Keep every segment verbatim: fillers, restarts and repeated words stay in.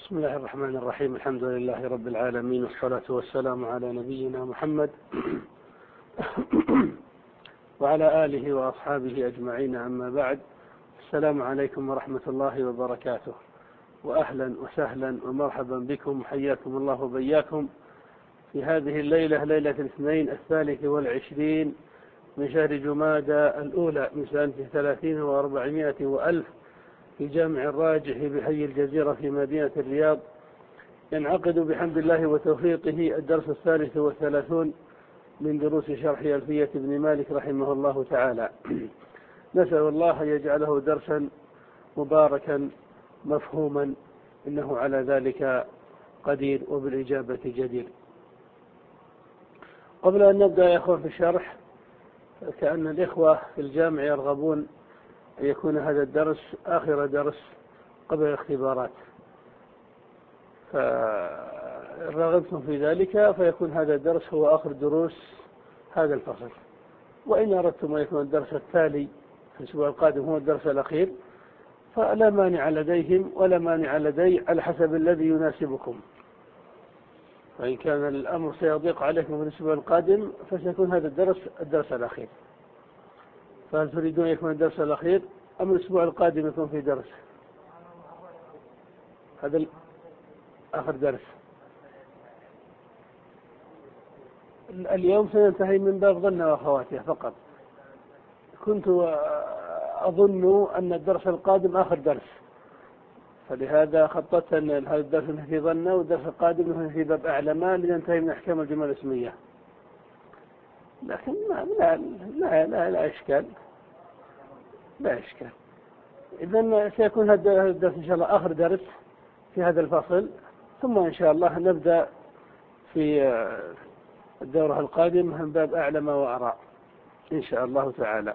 بسم الله الرحمن الرحيم. الحمد لله رب العالمين، والصلاة والسلام على نبينا محمد وعلى آله وأصحابه أجمعين، أما بعد. السلام عليكم ورحمة الله وبركاته، وأهلا وسهلا ومرحبا بكم، حياكم الله وبياكم في هذه الليلة، ليلة الاثنين الثالث والعشرين من شهر جمادى الأولى من سنة ثلاثين وأربعمائة وألف في جامع الراجح بحي الجزيرة في مدينة الرياض. ينعقد بحمد الله وتوفيقه الدرس الثالث والثلاثون من دروس شرح ألفية ابن مالك رحمه الله تعالى. نسأل الله يجعله درسا مباركا مفهوما، إنه على ذلك قدير وبالإجابة جدير. قبل أن نبدأ يا أخوة في الشرح، كأن الإخوة في الجامع يرغبون أن يكون هذا الدرس آخر درس قبل الاختبارات، فرغبتم في ذلك فيكون هذا الدرس هو آخر دروس هذا الفصل، وإن أردتم أن يكون الدرس التالي في الأسبوع القادم هو الدرس الأخير فلا مانع لديهم ولا مانع لدي، على حسب الذي يناسبكم. فإن كان الأمر سيضيق عليكم في الأسبوع القادم فسيكون هذا الدرس الدرس الأخير. فهل تريدون يكون الدرس الأخير أم الأسبوع القادم يكون في درس؟ هذا آخر درس. اليوم سننتهي من باب ظن وأخواتها فقط. كنت أظن أن الدرس القادم آخر درس، فلهذا خططت أن هذا الدرس في ظن والدرس القادم في باب أعلمان لننتهي من أحكام الجمل الاسمية. لكن لا لا لا, لا, لا إشكال لا إشكال. إذن سيكون هذا الدرس إن شاء الله آخر درس في هذا الفصل، ثم إن شاء الله نبدأ في الدورة القادمة من باب أعلم وأرى إن شاء الله تعالى.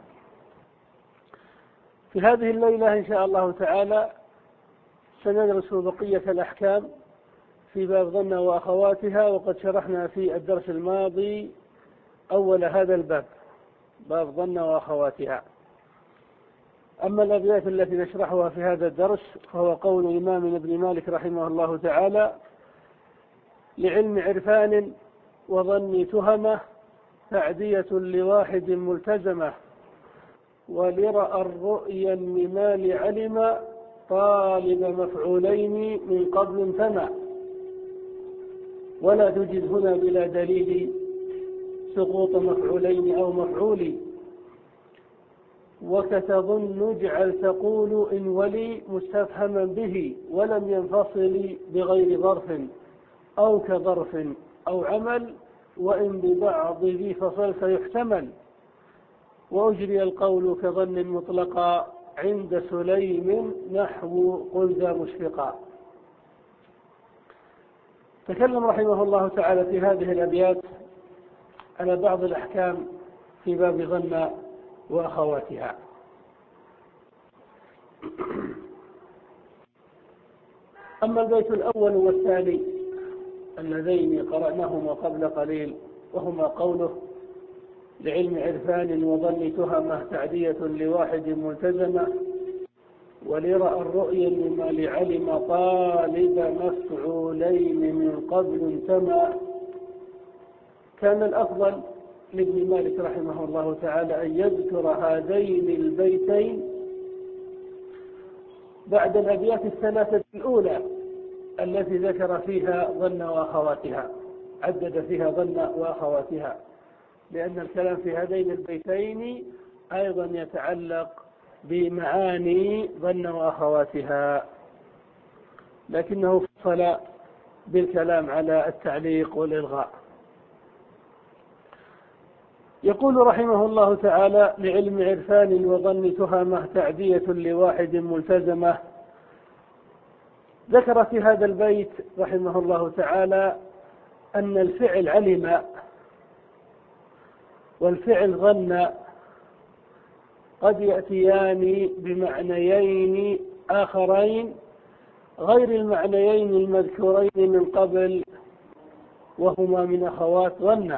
في هذه الليلة إن شاء الله تعالى سندرس بقية الأحكام في باب ظن وأخواتها، وقد شرحنا في الدرس الماضي أول هذا الباب، باب ظن وأخواتها. أما الأبيات التي نشرحها في هذا الدرس فهو قول الإمام ابن مالك رحمه الله تعالى: لعلم عرفان وظن تهمة تعدية لواحد ملتزمة، ولرأى الرؤيا الممال علم طالب مفعولين من قبل ثمى، ولا تجد هنا بلا دليل سقوط مفعولين أو مفعول، وكتظن اجعل تقول إن ولي مستفهما به ولم ينفصل بغير ظرف أو كظرف أو عمل، وإن ببعض ذي فصل فيحتمل، وأجري القول كظن مطلقا عند سليم نحو قل ذا مشفقا. تكلم رحمه الله تعالى في هذه الأبيات على بعض الأحكام في باب ظن وأخواتها. أما البيت الأول والثاني اللذين قرأناهما قبل قليل، وهما قوله: لعلم عرفان وظن تهمة تعدية لواحد ملتزمة، ولرأى الرؤيا مما لعلم طالب مفعولين من قبل ثمى. كان الأفضل لابن مالك رحمه الله تعالى أن يذكر هذين البيتين بعد الأبيات الثلاثة الأولى التي ذكر فيها ظن وأخواتها، عدد فيها ظن وأخواتها، لأن الكلام في هذين البيتين أيضا يتعلق بمعاني ظن وأخواتها، لكنه فصل بالكلام على التعليق والإلغاء. يقول رحمه الله تعالى: لعلم عرفان وظن تهمة تعدية لواحد ملتزمة. ذكر في هذا البيت رحمه الله تعالى أن الفعل علم والفعل ظن قد يأتيان بمعنيين آخرين غير المعنيين المذكورين من قبل، وهما من أخوات ظن.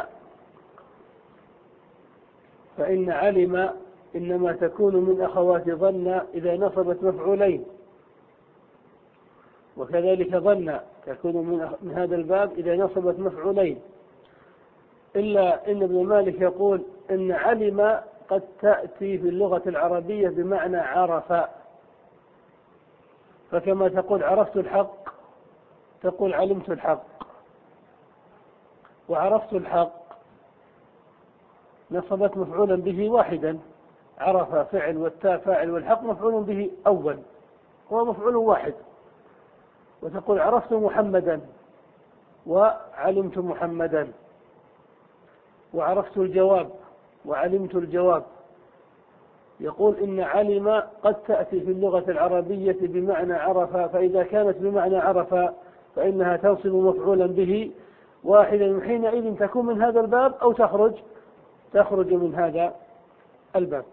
فإن علم إنما تكون من أخوات ظن إذا نصبت مفعولين، وكذلك ظن تكون من هذا الباب إذا نصبت مفعولين، إلا إن ابن مالك يقول إن علم قد تأتي في اللغة العربية بمعنى عرف، فكما تقول عرفت الحق تقول علمت الحق، وعرفت الحق نصبت مفعولا به واحدا، عرف فعل والتاء فاعل والحق مفعول به أول، هو مفعول واحد. وتقول عرفت محمدا وعلمت محمدا، وعرفت الجواب وعلمت الجواب. يقول إن علم قد تأتي في اللغة العربية بمعنى عرف، فإذا كانت بمعنى عرف فإنها تنصب مفعولا به واحدا، حينئذ تكون من هذا الباب أو تخرج تخرج من هذا الباب.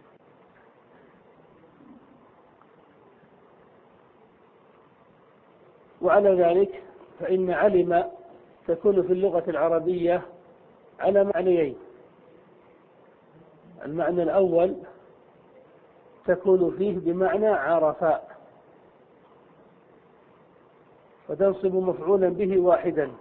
وعلى ذلك فإن علم تكون في اللغة العربية على معنيين: المعنى الأول تكون فيه بمعنى عرفاء فتنصب مفعولا به واحدا،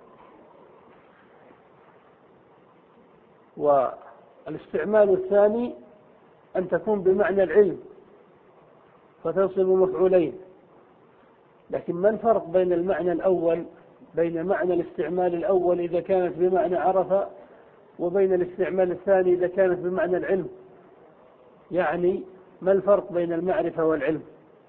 والاستعمال الثاني أن تكون بمعنى العلم فتنصب مفعولين. لكن ما الفرق بين المعنى الأول بين معنى الاستعمال الأول إذا كانت بمعنى عرف وبين الاستعمال الثاني إذا كانت بمعنى العلم؟ يعني ما الفرق بين المعرفة والعلم؟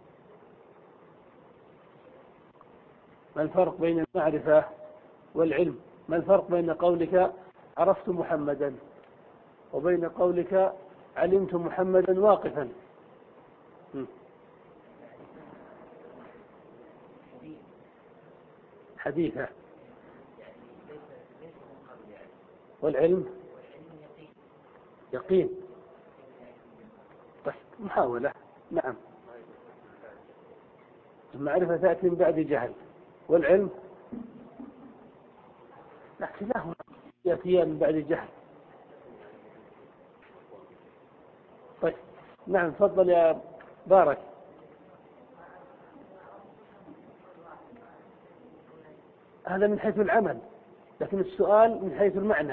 ما الفرق بين المعرفة والعلم؟ ما الفرق بين قولك عرفت محمدا وبين قولك علمت محمدا واقفا؟ حديثة. والعلم يقين. طيب محاولة. نعم. المعرفة تأتي من بعد جهل، والعلم لكن له يأتي من بعد جهل. طيب نعم تفضل يا بارك. هذا من حيث العمل، لكن السؤال من حيث المعنى.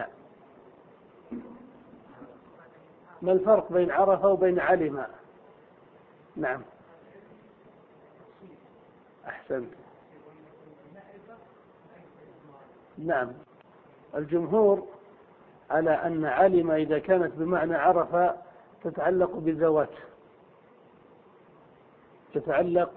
ما الفرق بين عرف وبين علم؟ نعم أحسنت. نعم الجمهور على أن علم إذا كانت بمعنى عرف تتعلق بالذوات، تتعلق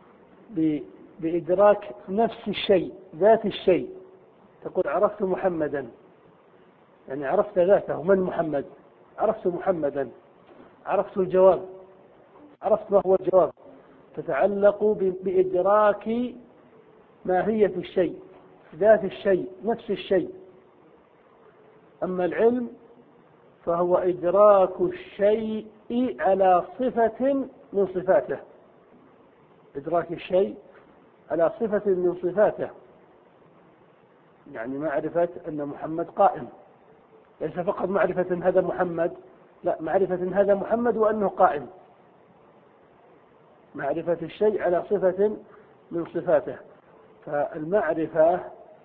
بإدراك نفس الشيء ذات الشيء. تقول عرفت محمدا يعني عرفت ذاته، من محمد؟ عرفت محمدا. عرفت الجواب، عرفت ما هو الجواب. تتعلق بإدراك ماهية الشيء ذات الشيء نفس الشيء. أما العلم فهو إدراك الشيء على صفة من صفاته، إدراك الشيء على صفة من صفاته، يعني معرفة أن محمد قائم، ليس فقط معرفة هذا محمد، لا، معرفة هذا محمد وأنه قائم، معرفة الشيء على صفة من صفاته. فالمعرفة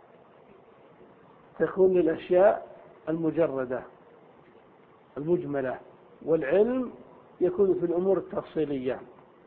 تكون للأشياء المجردة المجملة، والعلم يكون في الأمور التفصيلية.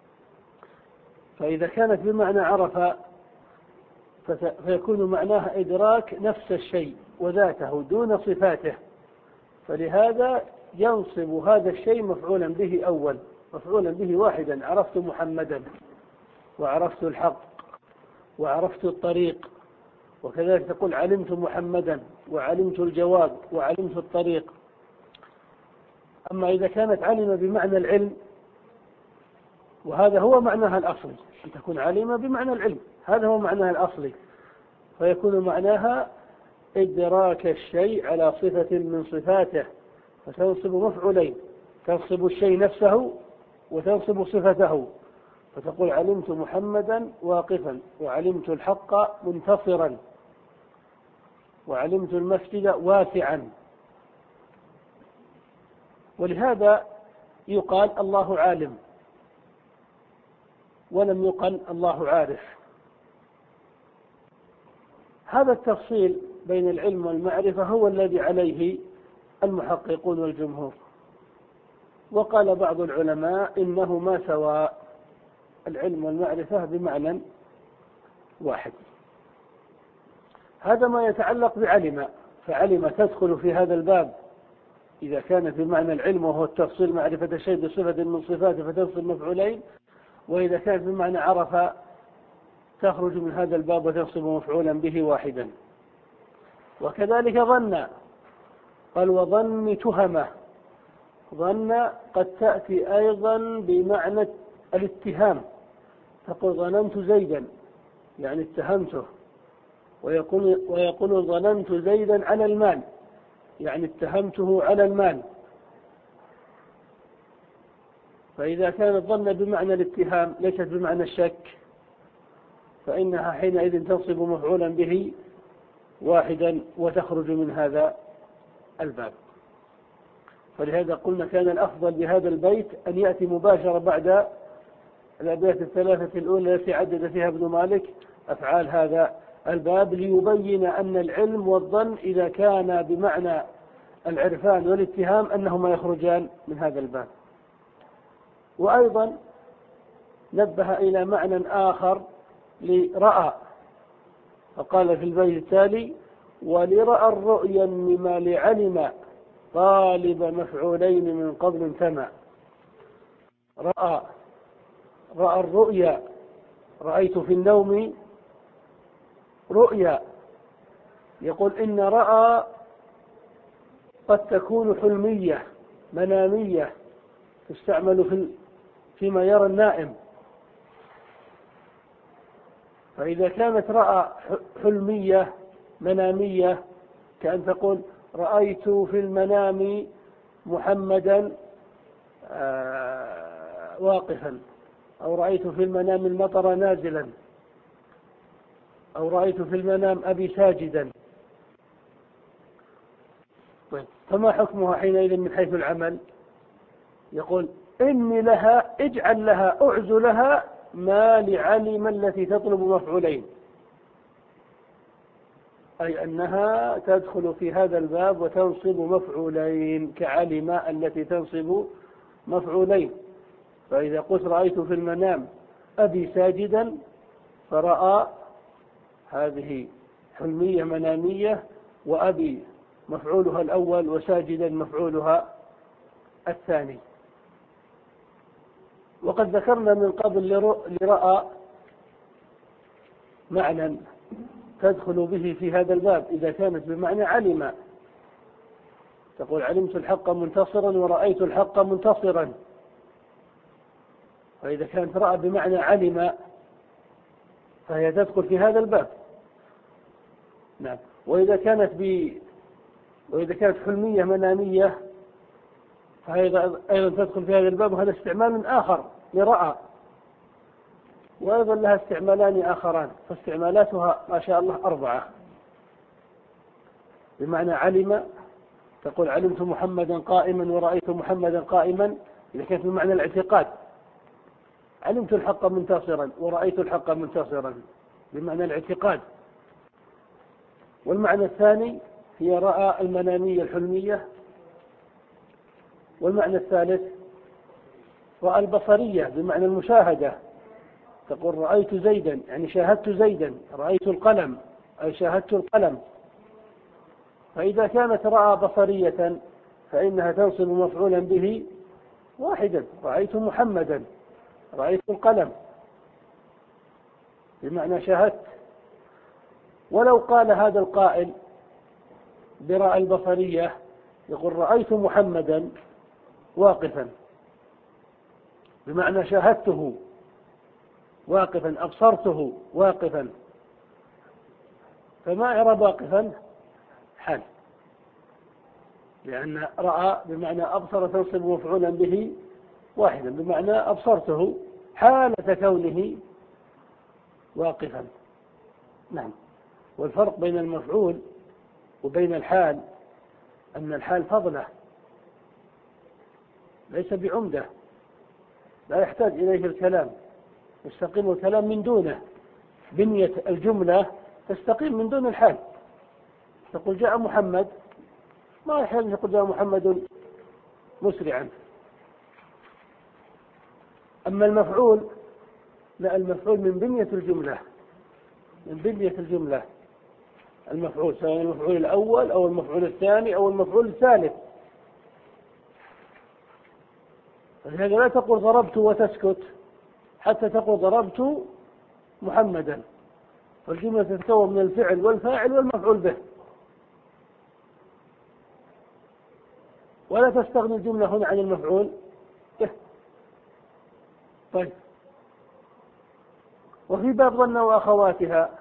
فإذا كانت بمعنى عرف فيكون معناها إدراك نفس الشيء وذاته دون صفاته، فلهذا ينصب هذا الشيء مفعولا به أول، مفعولا به واحدا. عرفت محمدا وعرفت الحق وعرفت الطريق، وكذلك تقول علمت محمدا وعلمت الجواب وعلمت الطريق. أما إذا كانت علم بمعنى العلم، وهذا هو معناها الأصلي، أن تكون علم بمعنى العلم، هذا هو معناها الأصلي، فيكون معناها إدراك الشيء على صفة من صفاته، فتنصب مفعولين، تنصب الشيء نفسه وتنصب صفته. فتقول علمت محمدا واقفا وعلمت الحق منتصرا وعلمت المسجد واسعا. ولهذا يقال الله عالم ولم يقل الله عارف، هذا التفصيل بين العلم والمعرفة هو الذي عليه المحققون والجمهور. وقال بعض العلماء إنهما سواء، العلم والمعرفة بمعنى واحد. هذا ما يتعلق بعلم، فعلم تدخل في هذا الباب إذا كانت بمعنى العلم وهو التفصيل معرفة الشيء بصفة من صفاته فتنصب مفعولين، وإذا كانت بمعنى عرف تخرج من هذا الباب وتنصب مفعولا به واحدا. وكذلك ظن، قال وظن تهمة، ظن قد تأتي أيضا بمعنى الاتهام، تقول ظننت زيدا يعني اتهمته، ويقول, ويقول ظننت زيدا على المال يعني اتهمته على المال. فإذا كان الظن بمعنى الاتهام ليست بمعنى الشك، فإنها حينئذ تنصب مفعولا به واحدا وتخرج من هذا الباب. فلهذا قلنا كان الأفضل بهذا البيت أن يأتي مباشرة بعد الأبيات الثلاثة الأولى التي عدد فيها ابن مالك أفعال هذا الباب، ليبين أن العلم والظن إذا كان بمعنى العرفان والاتهام أنهما يخرجان من هذا الباب. وأيضا نبه إلى معنى آخر لرأى، فقال في البيت التالي ولرأى الرؤيا مما لعلم طالب مفعولين من قبل ثمى. رأى، رأى الرؤيا، رأيت في النوم رؤيا. يقول إن رأى قد تكون حلمية منامية تستعمل في فيما يرى النائم. فإذا كانت رأى حلمية منامية كأن تقول رأيت في المنام محمدا واقفا، أو رأيت في المنام المطر نازلا، أو رأيت في المنام أبي ساجدا. طيب فما حكمها حينئذ من حيث العمل؟ يقول إني لها اجعل لها أعز لها ما لعلم التي تطلب مفعولين، أي أنها تدخل في هذا الباب وتنصب مفعولين كعلم التي تنصب مفعولين. فإذا قلت رأيت في المنام أبي ساجدا فرأى هذه حلمية منامية، وأبي مفعولها الأول وساجدا مفعولها الثاني. وقد ذكرنا من قبل لرأى معنى تدخل به في هذا الباب إذا كانت بمعنى علم، تقول علمت الحق منتصرا ورأيت الحق منتصرا. فإذا كانت رأى بمعنى علم فهي تدخل في هذا الباب. نعم. وإذا كانت ب وإذا كانت حلمية منامية فهي أيضا تدخل في هذا الباب، وهذا استعمال آخر لرأى، وأيضا لها استعمالان آخران، فاستعمالاتها ما شاء الله أربعة. بمعنى علم تقول علمت محمدا قائما ورأيت محمدا قائما، إذا كانت بمعنى الاعتقاد. علمت الحق منتصرا ورأيت الحق منتصرا بمعنى الاعتقاد. والمعنى الثاني هي رأى المنامية الحلمية. والمعنى الثالث رأى البصرية بمعنى المشاهدة، تقول رأيت زيدا يعني شاهدت زيدا، رأيت القلم أي شاهدت القلم. فإذا كانت رأى بصرية فإنها تنصب مفعولا به واحدا، رأيت محمدا، رأيت القلم بمعنى شاهدت. ولو قال هذا القائل برأى البصرية يقول رأيت محمدا واقفا بمعنى شاهدته واقفا، أبصرته واقفا. فما إعراب واقفا؟ حال، لأن رأى بمعنى أبصر تنصب مفعولا به واحدا بمعنى أبصرته حالة كونه واقفا. نعم. والفرق بين المفعول وبين الحال أن الحال فضله ليس بعمدة، لا يحتاج إليه الكلام، يستقيم الكلام من دونه. بنية الجملة تستقيم من دون الحال. تقول جاء محمد، ما يحل أن يقول جاء محمد مسرعا. أما المفعول لا، المفعول من بنية الجملة، من بنية الجملة المفعول، سواء المفعول الأول أو المفعول الثاني أو المفعول الثالث. فلهذا لا تقول ضربت وتسكت حتى تقول ضربت محمدا، والجملة تتكون من الفعل والفاعل والمفعول به، ولا تستغني الجملة هنا عن المفعول به. طيب، وفي باب ظن وأخواتها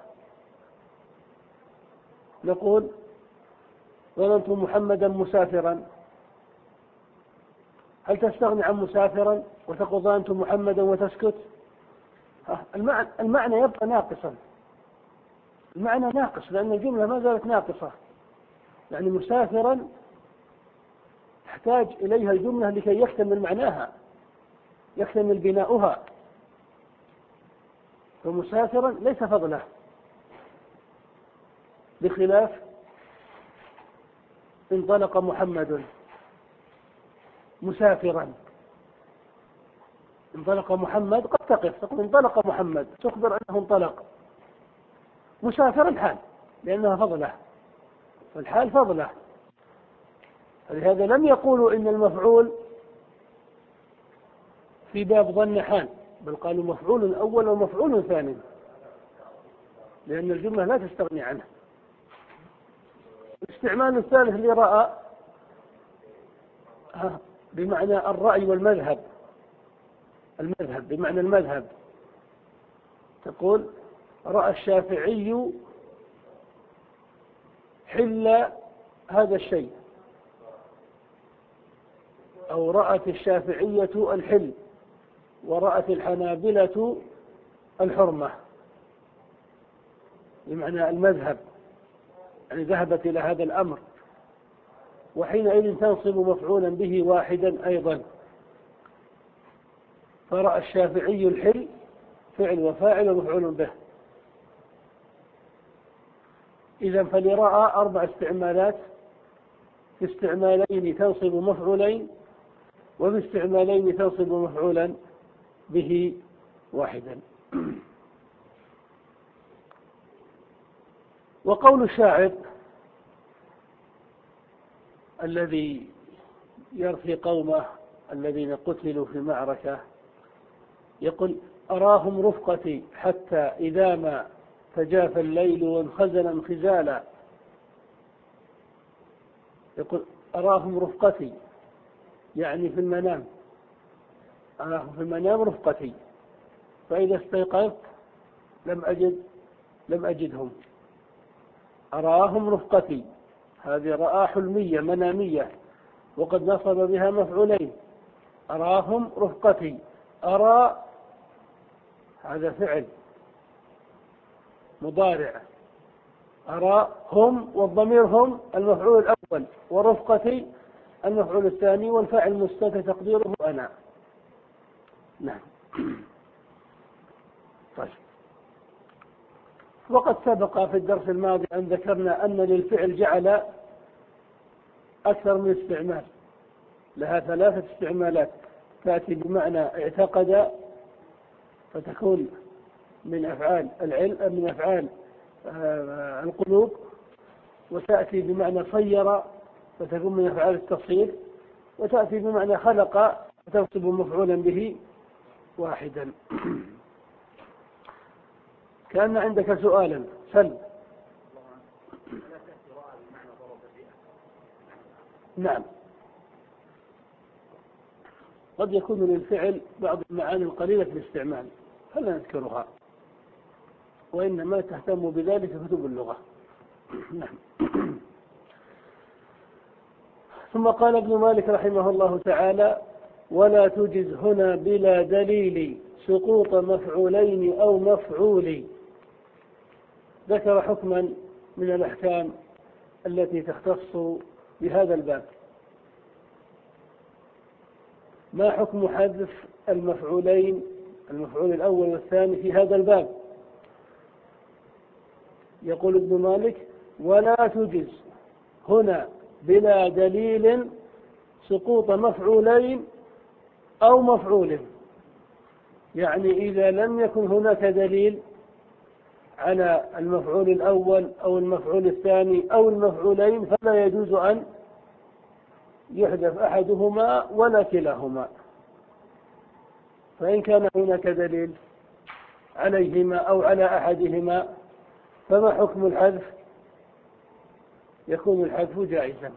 نقول ظننت محمدا مسافرا، هل تستغني عن مسافرا وتقول ظننت محمدا وتسكت؟ المعنى, المعنى يبقى ناقصا، المعنى ناقص لأن الجملة ما زالت ناقصة. يعني مسافرا تحتاج إليها الجملة لكي يكتمل معناها، يكتمل بناؤها. فمسافرا ليس فضله، بخلاف انطلق محمد مسافرا. انطلق محمد قد تقف تقول انطلق محمد، تخبر أنه انطلق. مسافرا حال لأنها فضله، فالحال فضله. فلهذا لم يقولوا إن المفعول في باب ظن حال، بل قالوا مفعول أول ومفعول ثاني، لأن الجملة لا تستغني عنه. الاستعمال الثالث لرأى بمعنى الرأي والمذهب، المذهب بمعنى المذهب. تقول رأى الشافعي حل هذا الشيء، أو رأت الشافعية الحل، ورأت الحنابلة الحرمة، بمعنى المذهب، يعني ذهبت إلى هذا الأمر. وحينئذ تنصب مفعولا به واحدا أيضا. فرأى الشافعي الحل فعل وفاعل ومفعول به. إذا فلرأى أربع استعمالات، في استعمالين تنصب مفعولين، وفي استعمالين تنصب مفعولا به واحدا. وقول الشاعر الذي يرثي قومه الذين قتلوا في معركة يقول أراهم رفقتي حتى إذا ما تجافى الليل وانخزل انخزالا. يقول أراهم رفقتي يعني في المنام، أراهم في المنام رفقتي، فإذا استيقظت لم أجد لم أجدهم. أراهم رفقتي هذه رأى حلمية منامية، وقد نصب بها مفعولين. أراهم رفقتي، أرى هذا فعل مضارع، أرى هم والضمير هم المفعول الأول، ورفقتي المفعول الثاني، والفاعل مستتر تقديره أنا. نعم. طيب. وقد سبق في الدرس الماضي أن ذكرنا أن للفعل جعل أكثر من استعمال، لها ثلاثة استعمالات. تأتي بمعنى اعتقد فتكون من أفعال العلم، من أفعال القلوب، وتأتي بمعنى صير فتكون من أفعال التصير، وتأتي بمعنى خلق فتنصب مفعولا به واحدا. كأن عندك سؤالا سل. نعم، قد يكون للفعل بعض المعاني القليلة في الاستعمال فلا نذكرها، وإنما تهتم بذلك كتب اللغة. نعم. ثم قال ابن مالك رحمه الله تعالى ولا تجز هنا بلا دليل سقوط مفعولين أو مفعول. ذكر حكما من الأحكام التي تختص بهذا الباب. ما حكم حذف المفعولين المفعول الأول والثاني في هذا الباب؟ يقول ابن مالك: ولا تجز هنا بلا دليل سقوط مفعولين أو مفعول. يعني إذا لم يكن هناك دليل على المفعول الأول أو المفعول الثاني أو المفعولين فلا يجوز أن يحذف أحدهما ولا كلاهما. فإن كان هناك دليل عليهما أو على أحدهما فما حكم الحذف؟ يكون الحذف جائزا.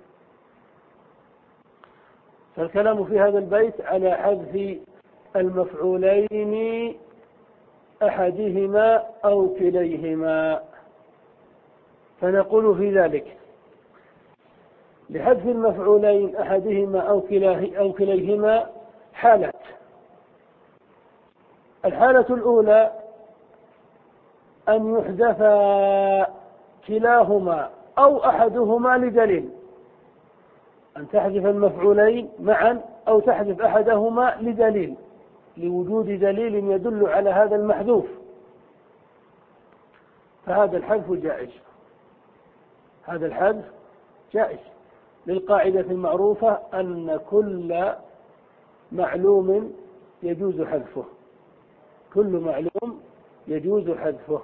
فالكلام في هذا البيت على حذف المفعولين أحدهما أو كليهما. فنقول في ذلك: لحذف المفعولين أحدهما أو كليهما حالات. الحالة الأولى أن يحذف كلاهما أو أحدهما لدليل، أن تحذف المفعولين معا أو تحذف أحدهما لدليل، لوجود دليل يدل على هذا المحذوف، فهذا الحذف جائز. هذا الحذف جائز للقاعدة المعروفة أن كل معلوم يجوز حذفه، كل معلوم يجوز حذفه.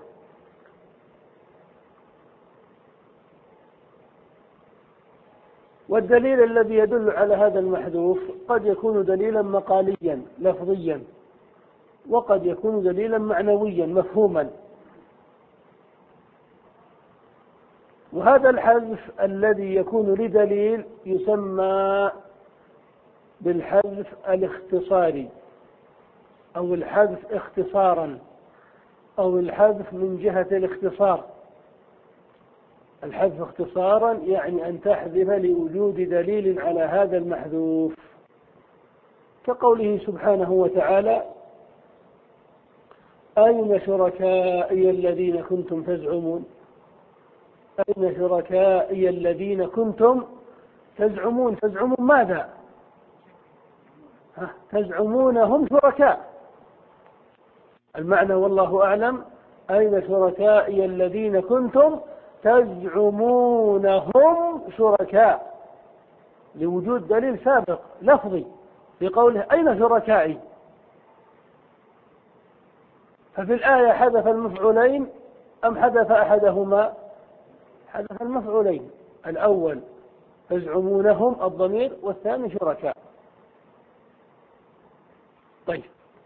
والدليل الذي يدل على هذا المحذوف قد يكون دليلا مقاليا لفظيا، وقد يكون دليلا معنويا مفهوما. وهذا الحذف الذي يكون لدليل يسمى بالحذف الاختصاري، أو الحذف اختصارا، أو الحذف من جهة الاختصار. الحذف اختصارا يعني أن تحذف لوجود دليل على هذا المحذوف، كقوله سبحانه وتعالى: أين شركائي الذين كنتم تزعمون؟ أين شركائي الذين كنتم تزعمون؟ تزعمون ماذا؟ تزعمونهم شركاء. المعنى والله أعلم: أين شركائي الذين كنتم تزعمونهم شركاء، لوجود دليل سابق لفظي في قوله أين شركائي. ففي الآية حذف المفعولين أم حذف أحدهما؟ حذف المفعولين، الأول تزعمونهم الضمير، والثاني شركاء. طيب،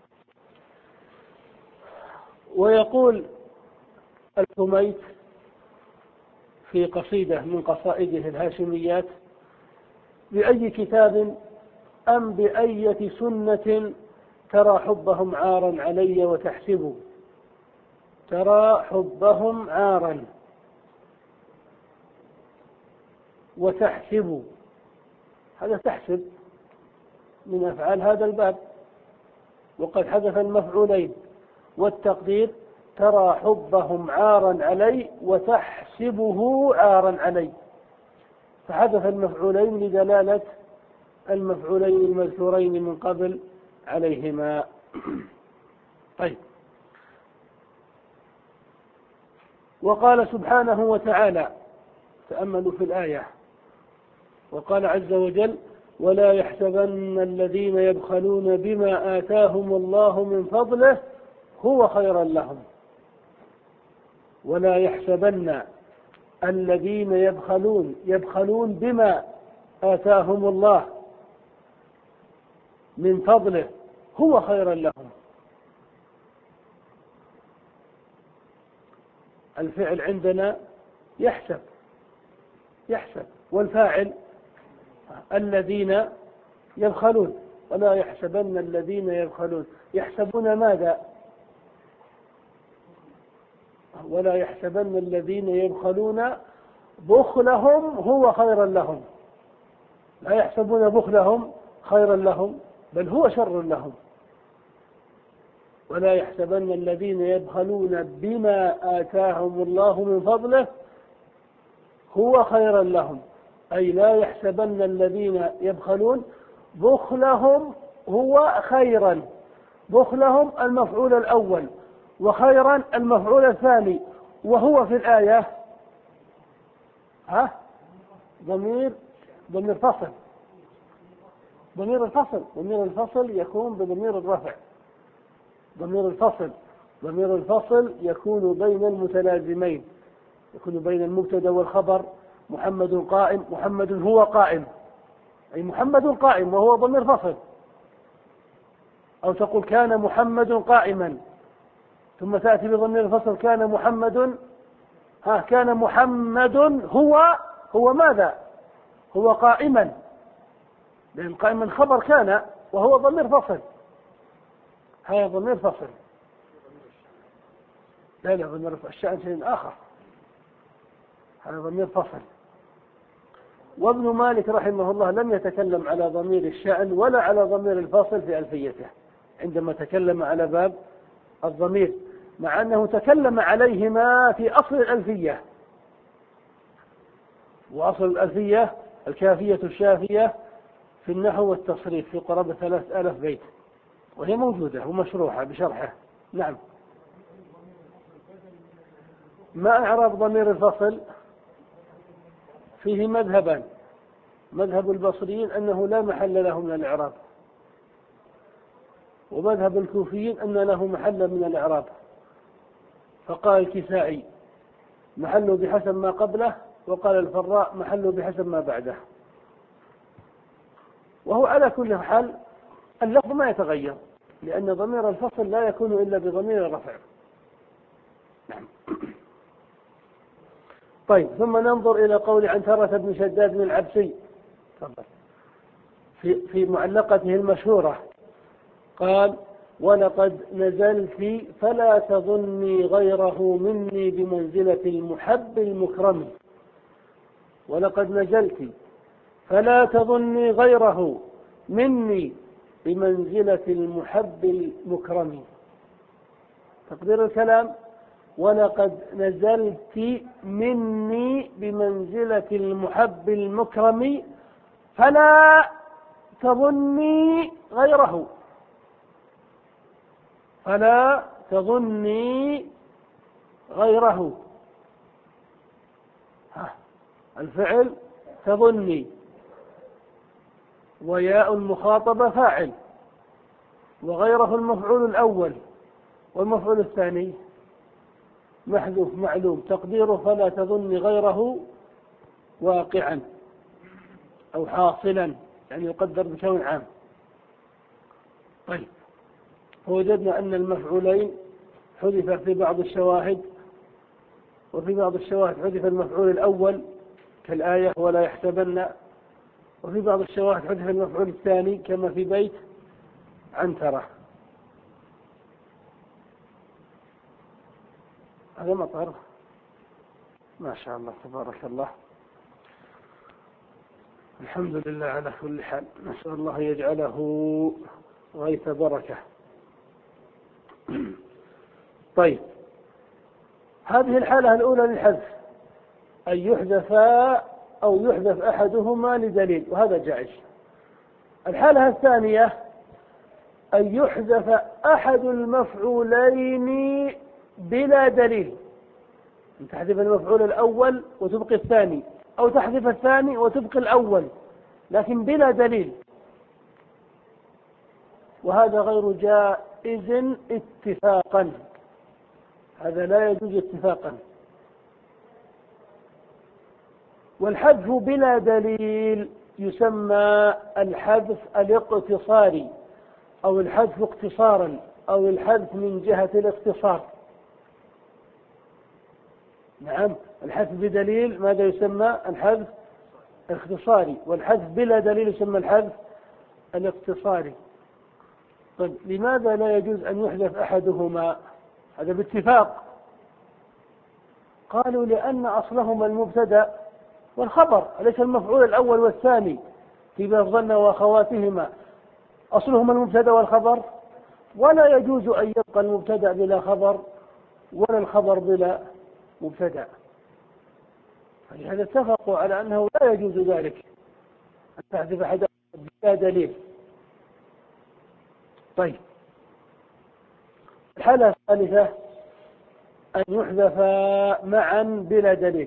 ويقول الحميت في قصيدة من قصائده الهاشميات: بأي كتاب أم بأية سنة ترى حبهم عارا علي وتحسب؟ ترى حبهم عارا وتحسب، هذا تحسب من أفعال هذا الباب، وقد حذف المفعولين، والتقدير ترى حبهم عارا علي وتحسبه عارا علي، فحذف المفعولين لدلالة المفعولين المذكورين من قبل عليهما. طيب، وقال سبحانه وتعالى، تأملوا في الآية، وقال عز وجل: ولا يحسبن الذين يبخلون بما آتاهم الله من فضله هو خيرا لهم. ولا يحسبن الذين يبخلون يبخلون بما آتاهم الله من فضله هو خيرا لهم. الفعل عندنا يحسب يحسب والفاعل الذين يبخلون. ولا يحسبن الذين يبخلون، يحسبون ماذا؟ ولا يحسبن الذين يبخلون بخلهم هو خيرا لهم، لا يحسبون بخلهم خيرا لهم بل هو شر لهم. ولا يحسبن الذين يبخلون بما آتاهم الله من فضله هو خيرا لهم، أي لا يحسبن الذين يبخلون بخلهم هو خيرا. بخلهم المفعول الأول، وخيرا المفعول الثاني، وهو في الآية ها ضمير ضمير فصل. ضمير الفصل ضمير الفصل يكون بضمير الرفع. ضمير الفصل ضمير الفصل يكون بين المتلازمين، يكون بين المبتدا والخبر. محمد قائم، محمد هو قائم، أي محمد قائم وهو ضمير فصل. أو تقول كان محمد قائما، ثم تأتي بضمير الفصل كان محمد ها كان محمد هو هو ماذا؟ هو قائما، لأن قائما خبر كان وهو ضمير فصل. هذا ضمير فصل. لا لا ضمير الشأن شيء آخر، هذا ضمير فصل. وابن مالك رحمه الله لم يتكلم على ضمير الشأن ولا على ضمير الفاصل في ألفيته عندما تكلم على باب الضمير، مع أنه تكلم عليهما في أصل الألفية. وأصل الألفية الكافية الشافية في النحو والتصريف في قرابة ثلاث آلاف بيت، وهي موجودة ومشروحة بشرحه. نعم. ما إعراب ضمير الفصل؟ فيه مذهبان. مذهب البصريين أنه لا محل له من الإعراب، ومذهب الكوفيين أن له محل من الإعراب. فقال الكسائي محله بحسب ما قبله، وقال الفراء محله بحسب ما بعده. وهو على كل حال اللفظ ما يتغير، لأن ضمير الفصل لا يكون إلا بضمير الرفع. نعم. طيب، ثم ننظر إلى قول عنترة بن شداد بن العبسي في في معلقته المشهورة، قال: ولقد نزلت فلا تظني غيره مني بمنزلة المحب المكرم. ولقد نزلت فلا تظني غيره مني بمنزلة المحب المكرم. تقدير الكلام: ولقد نزلت مني بمنزلة المحب المكرم فلا تظني غيره. فلا تظني غيره. ها الفعل تظني، وياء المخاطبة فاعل، وغيره المفعول الأول، والمفعول الثاني محذوف معلوم تقديره فلا تظني غيره واقعا أو حاصلا، يعني يقدر بكون عام. طيب، فوجدنا أن المفعولين حذف في بعض الشواهد، وفي بعض الشواهد حذف المفعول الأول كالآية ولا يحسبن، وفي بعض الشواهد حذف المفعول الثاني كما في بيت عنترة. هذا مطر ما شاء الله تبارك الله. الحمد لله على كل حال، نسأل الله يجعله غيث بركة. طيب، هذه الحالة الأولى للحذف، أن يحذف أو يحذف أحدهما لدليل، وهذا جائز. الحالة الثانية أن يحذف أحد المفعولين بلا دليل، أن تحذف المفعول الأول وتبقي الثاني، أو تحذف الثاني وتبقي الأول لكن بلا دليل، وهذا غير جائز اتفاقا. هذا لا يجوز اتفاقا. والحذف بلا دليل يسمى الحذف الاقتصاري، أو الحذف اقتصارا، أو الحذف من جهة الاقتصار. نعم، الحذف بدليل ماذا يسمى؟ الحذف الاختصاري، والحذف بلا دليل يسمى الحذف الاقتصاري. طيب، لماذا لا يجوز أن يحذف أحدهما؟ هذا باتفاق. قالوا لأن أصلهما المبتدأ والخبر، أليس المفعول الأول والثاني في لفظن وأخواتهما أصلهما المبتدأ والخبر، ولا يجوز أن يبقى المبتدأ بلا خبر ولا الخبر بلا مبتدأ. فلهذا اتفقوا على أنه لا يجوز ذلك، أن تحذف أحد بلا دليل. طيب، الحالة الثالثة أن يحذفا معا بلا دليل،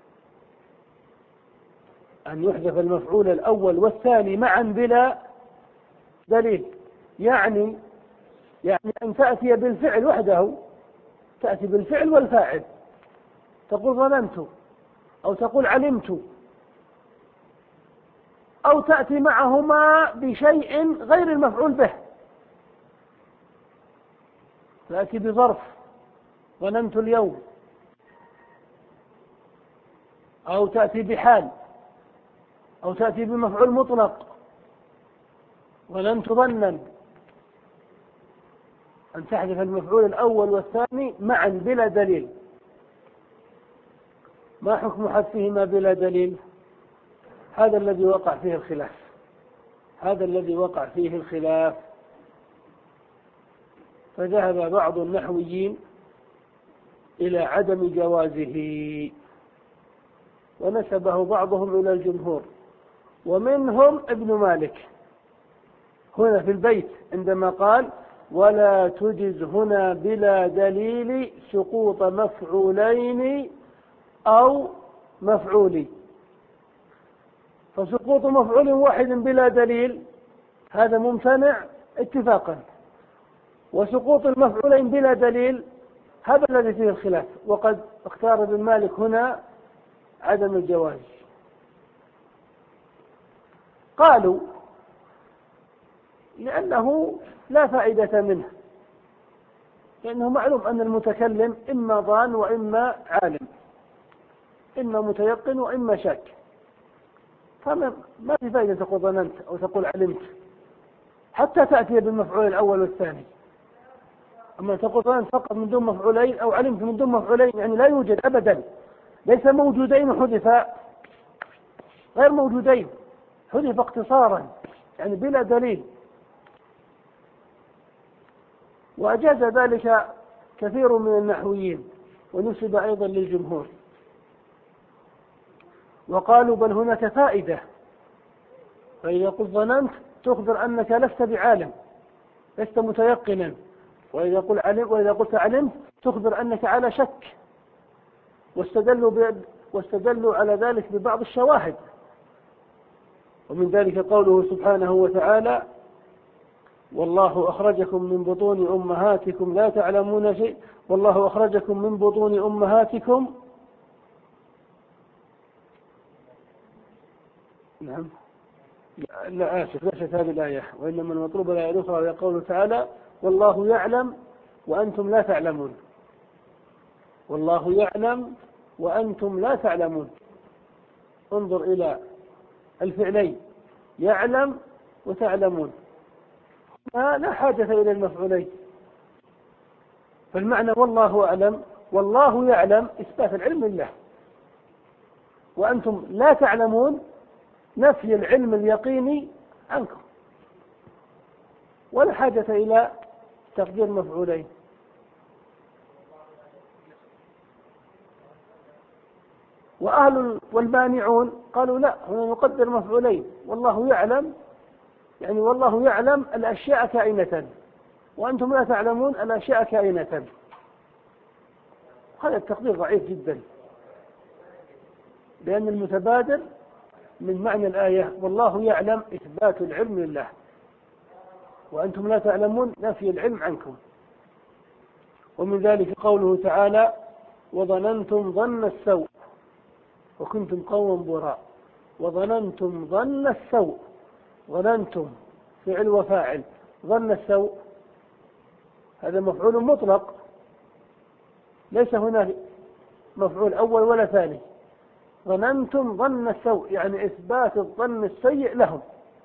أن يحذف المفعول الأول والثاني معا بلا دليل، يعني يعني أن تأتي بالفعل وحده، تأتي بالفعل والفاعل، تقول ظننت أو تقول علمت، أو تأتي معهما بشيء غير المفعول به، تأتي بظرف ظننت اليوم، أو تأتي بحال، أو تأتي بمفعول مطلق ظننت ظنا. أن تحذف المفعول الأول والثاني معا بلا دليل. ما حكم حذفهما بلا دليل؟ هذا الذي وقع فيه الخلاف، هذا الذي وقع فيه الخلاف. فذهب بعض النحويين إلى عدم جوازه، ونسبه بعضهم إلى الجمهور، ومنهم ابن مالك هنا في البيت عندما قال ولا تجز هنا بلا دليل سقوط مفعولين أو مفعول. فسقوط مفعول واحد بلا دليل هذا ممتنع اتفاقا، وسقوط المفعولين بلا دليل هذا الذي فيه الخلاف، وقد اختار ابن مالك هنا عدم الجواز. قالوا لأنه لا فائدة منه، لأنه معلوم أن المتكلم إما ظان وإما عالم، إما متيقن وإما شاك، فما ما في فائدة تقول ظننت أو تقول علمت حتى تأتي بالمفعول الأول والثاني. أما تقول ظننت فقط من دون مفعولين أو علمت من دون مفعولين، يعني لا يوجد أبدا، ليس موجودين حذفا، غير موجودين، حذف اقتصارا يعني بلا دليل. وأجاز ذلك كثير من النحويين، ونسب أيضا للجمهور، وقالوا بل هناك فائدة. فإذا قلت ظننت تخبر أنك لست بعالم، لست متيقنا، وإذا قلت علم وإذا قلت علمت تخبر أنك على شك. واستدلوا ب... واستدلوا على ذلك ببعض الشواهد، ومن ذلك قوله سبحانه وتعالى والله أخرجكم من بطون أمهاتكم لا تعلمون شيء، والله أخرجكم من بطون أمهاتكم نعم لا آسف ليست هذه الآية، وإنما المطلوب الآية الأخرى وهي قوله تعالى والله يعلم وأنتم لا تعلمون، والله يعلم وأنتم لا تعلمون. انظر إلى الفعلين يعلم وتعلمون، لا حاجة إلى المفعولين. فالمعنى والله أعلم والله يعلم إثبات العلم لله، وأنتم لا تعلمون نفي العلم اليقيني عنكم، ولا حاجة إلى تقدير مفعولين. وأهل والمانعون قالوا لا، هنا نقدر مفعولين، والله يعلم يعني والله يعلم الأشياء كائنة وأنتم لا تعلمون الأشياء كائنة. هذا التقدير ضعيف جدا، لأن المتبادر من معنى الآية والله يعلم إثبات العلم لله، وأنتم لا تعلمون نفي العلم عنكم. ومن ذلك قوله تعالى وظننتم ظن السوء وكنتم قوما براء. وظننتم ظن السوء، ظننتم فعل وفاعل، ظن السوء هذا مفعول مطلق، ليس هناك مفعول أول ولا ثاني. ظننتم ظن السوء يعني إثبات الظن السيء لهم،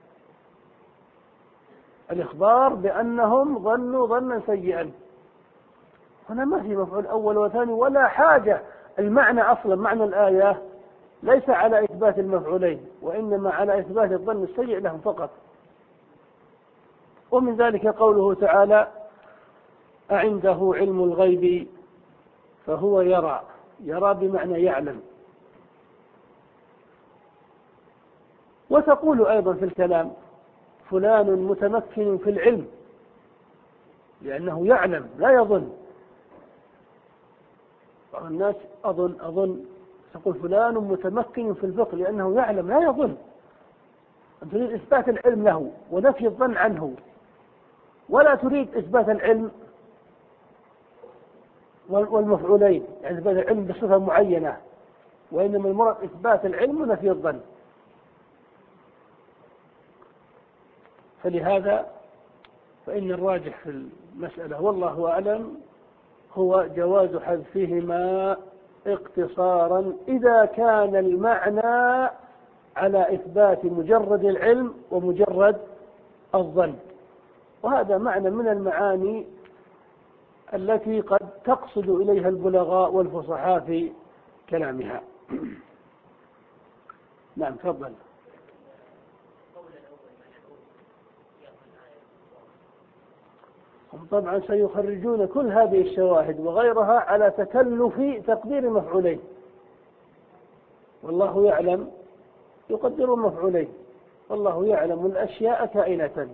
الإخبار بأنهم ظنوا ظنا سيئا. هنا ما في مفعول أول وثاني ولا حاجة. المعنى أصلا معنى الآية ليس على إثبات المفعولين، وإنما على إثبات الظن السيء لهم فقط. ومن ذلك قوله تعالى أعنده علم الغيب فهو يرى، يرى بمعنى يعلم. وتقول أيضا في الكلام فلان متمكن في العلم، لأنه يعلم لا يظن. بعض الناس أظن أظن تقول فلان متمكن في الفقه لأنه يعلم، لا يظن. أن تريد إثبات العلم له ونفي الظن عنه، ولا تريد إثبات العلم والمفعولين، يعني إثبات العلم بصفة معينة، وإنما المراد إثبات العلم ونفي الظن. فلهذا فإن الراجح في المسألة والله أعلم هو جواز حذفهما اقتصارا إذا كان المعنى على إثبات مجرد العلم ومجرد الظن، وهذا معنى من المعاني التي قد تقصد إليها البلغاء والفصحاء في كلامها. نعم تفضل. هم طبعا سيخرجون كل هذه الشواهد وغيرها على تكلف تقدير مفعولين، والله يعلم يقدر مفعولين، والله يعلم الأشياء كائنة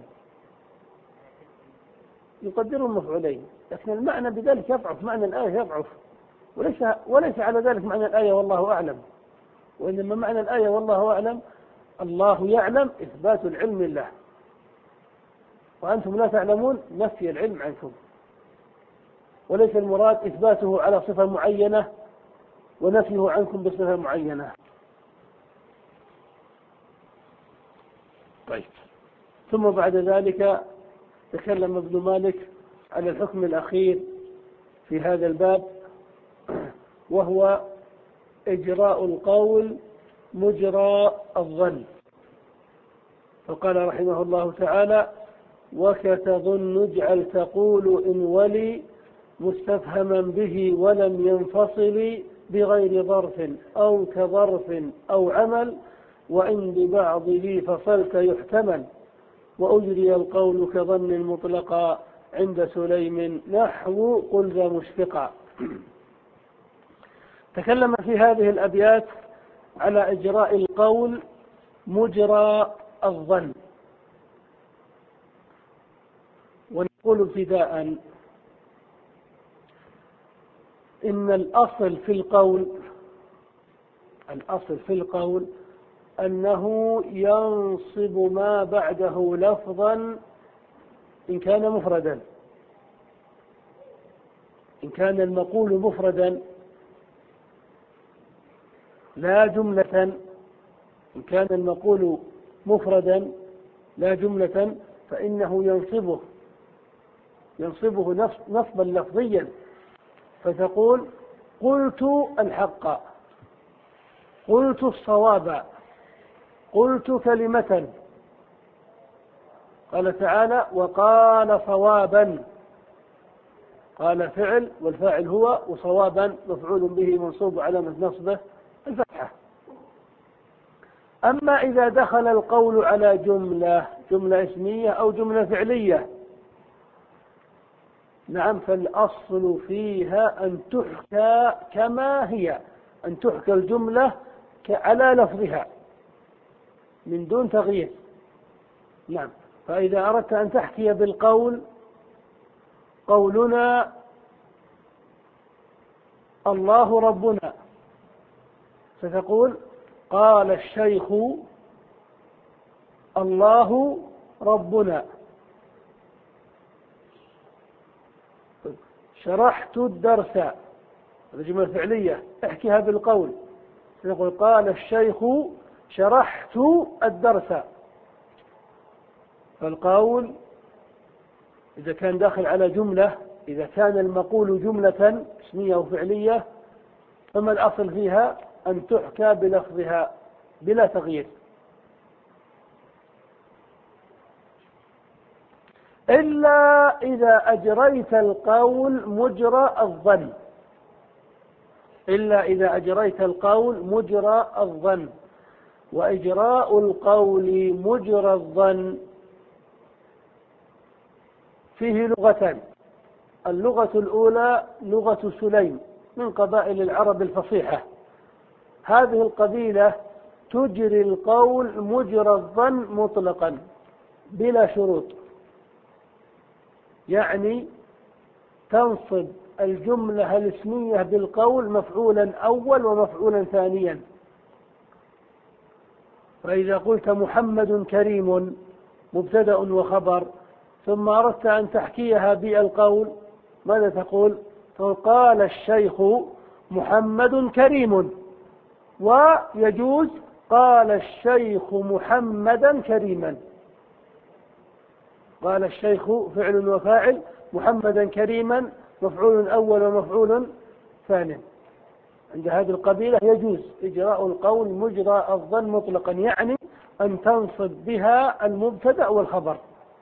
يقدر المفعولين، لكن المعنى بذلك يضعف، معنى الآية يضعف، وليس وليس على ذلك معنى الآية والله أعلم، وإنما معنى الآية والله أعلم الله يعلم إثبات العلم لله، وأنتم لا تعلمون نفي العلم عنكم، وليس المراد إثباته على صفة معينة ونفيه عنكم بصفة معينة. طيب، ثم بعد ذلك تكلم ابن مالك على الحكم الأخير في هذا الباب، وهو إجراء القول مجرى الظن، فقال رحمه الله تعالى: وكتظن اجعل تقول إن ولي مستفهما به ولم ينفصل بغير ظرف أو كظرف أو عمل، وإن ببعضه فصلت يحتمل، وأجري القول كظن المطلقا عند سليم نحو قل ذا مشفقا. تكلم في هذه الأبيات على إجراء القول مجرى الظن، ونقول ابتداء إن الأصل في القول الأصل في القول أنه ينصب ما بعده لفظا إن كان مفردا، إن كان المقول مفردا لا جملة، إن كان المقول مفردا لا جملة فإنه ينصبه ينصبه نصبا لفظيا، فتقول قلت الحق، قلت الصواب، قلت كلمة. قال تعالى: وقال صوابا، قال فعل والفاعل هو، وصوابا مفعول به منصوب علامة نصبه الفتحة. أما إذا دخل القول على جملة جملة اسمية أو جملة فعلية، نعم، فالأصل فيها أن تحكى كما هي، أن تحكى الجملة على لفظها من دون تغيير. نعم، فإذا أردت أن تحكي بالقول قولنا الله ربنا، فتقول قال الشيخ الله ربنا، شرحت الدرس، هذه جملة فعلية، احكيها بالقول، فتقول قال الشيخ شرحت الدرس. فالقول إذا كان داخل على جملة، إذا كان المقول جملة اسمية أو فعلية، فما الأصل فيها؟ أن تحكى بلفظها بلا تغيير، إلا إذا أجريت القول مجرى الظن، إلا إذا أجريت القول مجرى الظن. وإجراء القول مجرى الظن فيه لغتان: اللغة الأولى لغة سليم من قبائل العرب الفصيحة، هذه القبيلة تجري القول مجرى الظن مطلقا بلا شروط، يعني تنصب الجملة الاسمية بالقول مفعولا أول ومفعولا ثانيا. فإذا قلت محمد كريم مبتدأ وخبر ثم أردت أن تحكيها بالقول ماذا تقول؟ قال الشيخ محمد كريم، ويجوز قال الشيخ محمدا كريما. قال الشيخ فعل وفاعل، محمدا كريما مفعول أول ومفعول ثاني. عند هذه القبيلة يجوز إجراء القول مجرى الظن مطلقا، يعني أن تنصب بها المبتدأ والخبر.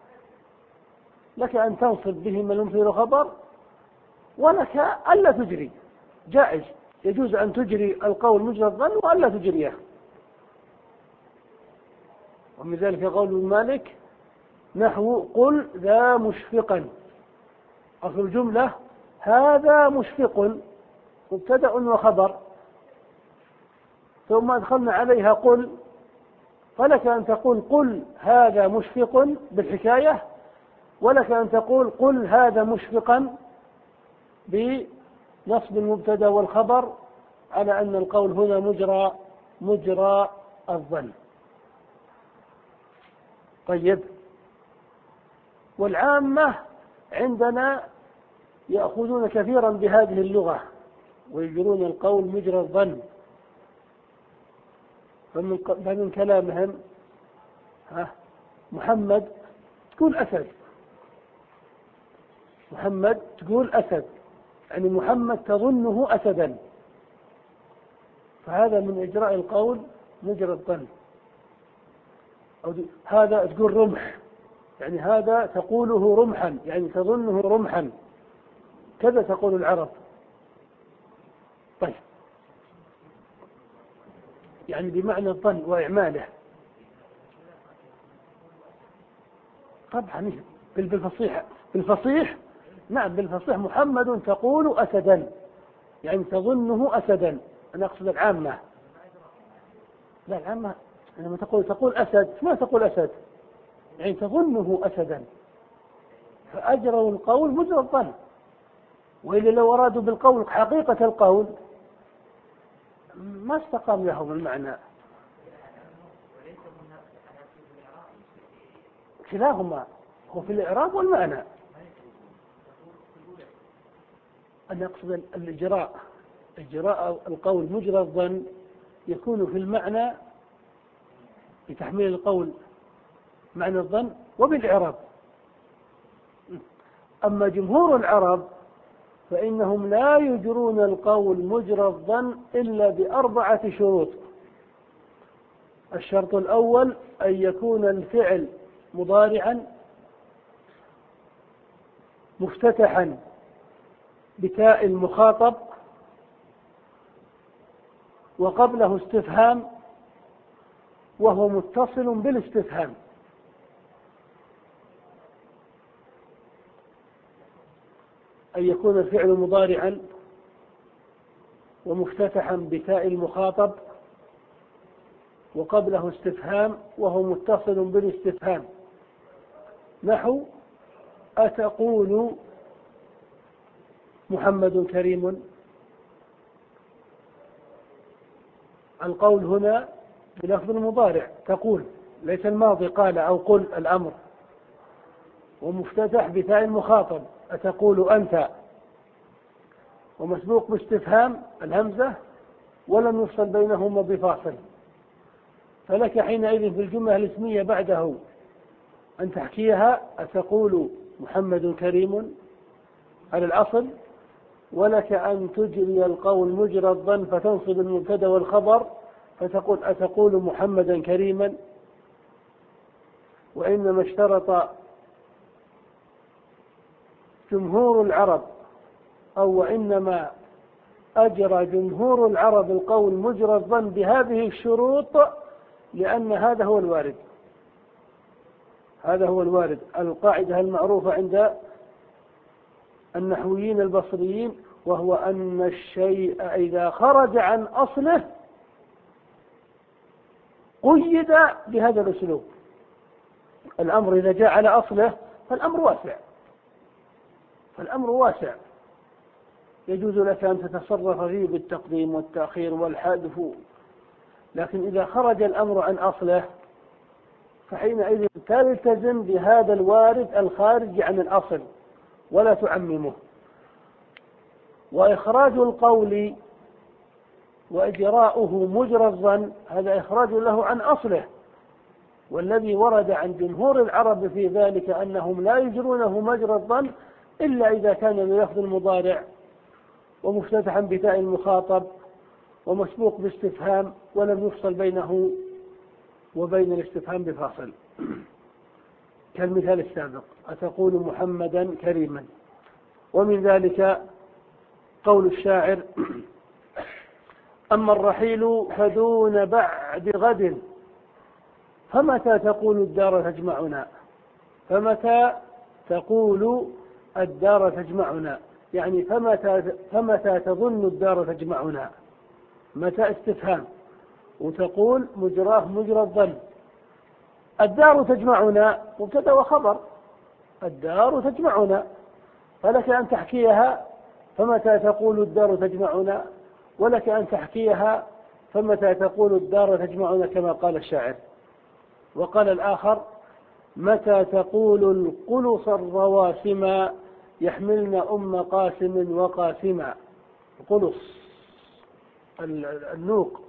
لك أن تنصب بهما المبتدأ والخبر، ولك ألا تجري، جائز، يجوز أن تجري القول مجرى الظن وألا تجريه. ومن ذلك قول مالك نحو قل ذا مشفقا، أصل الجملة هذا مشفق مبتدأ وخبر، ثم أدخلنا عليها قل، فلك أن تقول قل هذا مشفق بالحكاية، ولك أن تقول قل هذا مشفقا بنصب المبتدأ والخبر، على أن القول هنا مجرى مجرى الظن. طيب، والعامة عندنا يأخذون كثيرا بهذه اللغة ويجرون القول مجرى الظن، فمن, فمن كلامهم ها محمد تقول أسد، محمد تقول أسد، يعني محمد تظنه أسدا، فهذا من إجراء القول مجرى الظن. أو هذا تقول رمح، يعني هذا تقوله رمحا، يعني تظنه رمحا، كذا تقول العرب. طيب، يعني بمعنى الظن وإعماله. طبعا بالفصيح بالفصيح نعم بالفصيح محمد تقول أسدا، يعني تظنه أسدا. أنا أقصد العامة، لا العامة لما تقول تقول أسد ما تقول أسد، يعني تظنه أسدا، فأجروا القول مجرى الظن. وإلا لو أرادوا بالقول حقيقة القول ما استقام لهم المعنى. كلاهما هو في الإعراب والمعنى. أنا أقصد الإجراء، إجراء القول مجرى الظن يكون في المعنى بتحميل القول معنى الظن وبالإعراب. أما جمهور العرب فإنهم لا يجرون القول مجرى الظن إلا بأربعة شروط. الشرط الأول أن يكون الفعل مضارعا مفتتحا بتاء المخاطب وقبله استفهام وهو متصل بالاستفهام. أن يكون الفعل مضارعا ومفتتحا بتاء المخاطب وقبله استفهام وهو متصل بالاستفهام، نحو أتقول محمد كريم. القول هنا بلفظ المضارع تقول، ليس الماضي قال أو قل الأمر، ومفتتح بتاء المخاطب أتقول أنت، ومسبوق باستفهام الهمزة ولم يفصل بينهما بفاصل. فلك حينئذ في الجملة الاسمية بعده أن تحكيها أتقول محمد كريم على الأصل، ولك أن تجري القول مجرى الظن فتنصب المبتدأ والخبر فتقول أتقول محمدا كريما. وإنما اشترط جمهور العرب أو وإنما أجرى جمهور العرب القول مجرى الظن بهذه الشروط لأن هذا هو الوارد، هذا هو الوارد. القاعدة المعروفة عند النحويين البصريين وهو أن الشيء إذا خرج عن أصله قيد بهذا الأسلوب. الأمر إذا جاء على أصله فالأمر واسع، فالأمر واسع. يجوز لك أن تتصرف فيه بالتقديم والتأخير والحذف، لكن إذا خرج الأمر عن أصله فحينئذ تلتزم بهذا الوارد الخارج عن الأصل ولا تعممه. وإخراج القول وإجراؤه مجرى الظن هذا إخراج له عن أصله، والذي ورد عن جمهور العرب في ذلك أنهم لا يجرونه مجرى الظن إلا إذا كان بلفظ المضارع ومفتتحا بتاء المخاطب ومسبوق باستفهام ولم يفصل بينه وبين الاستفهام بفاصل، كالمثال السابق: أتقول محمدا كريما. ومن ذلك قول الشاعر: أما الرحيل فدون بعد غد فمتى تقول الدار تجمعنا. فمتى تقول الدار تجمعنا يعني فمتى, فمتى تظن الدار تجمعنا. متى استفهام، وتقول مجراه مجرى الظن. الدار تجمعنا مبتدأ وخبر، الدار تجمعنا، فلك أن تحكيها فمتى تقول الدار تجمعنا، ولك أن تحكيها فمتى تقول الدار تجمعنا كما قال الشاعر. وقال الآخر: متى تقول القلص الرواسم يحملن أم قاسم وقاسما. القلص النوق،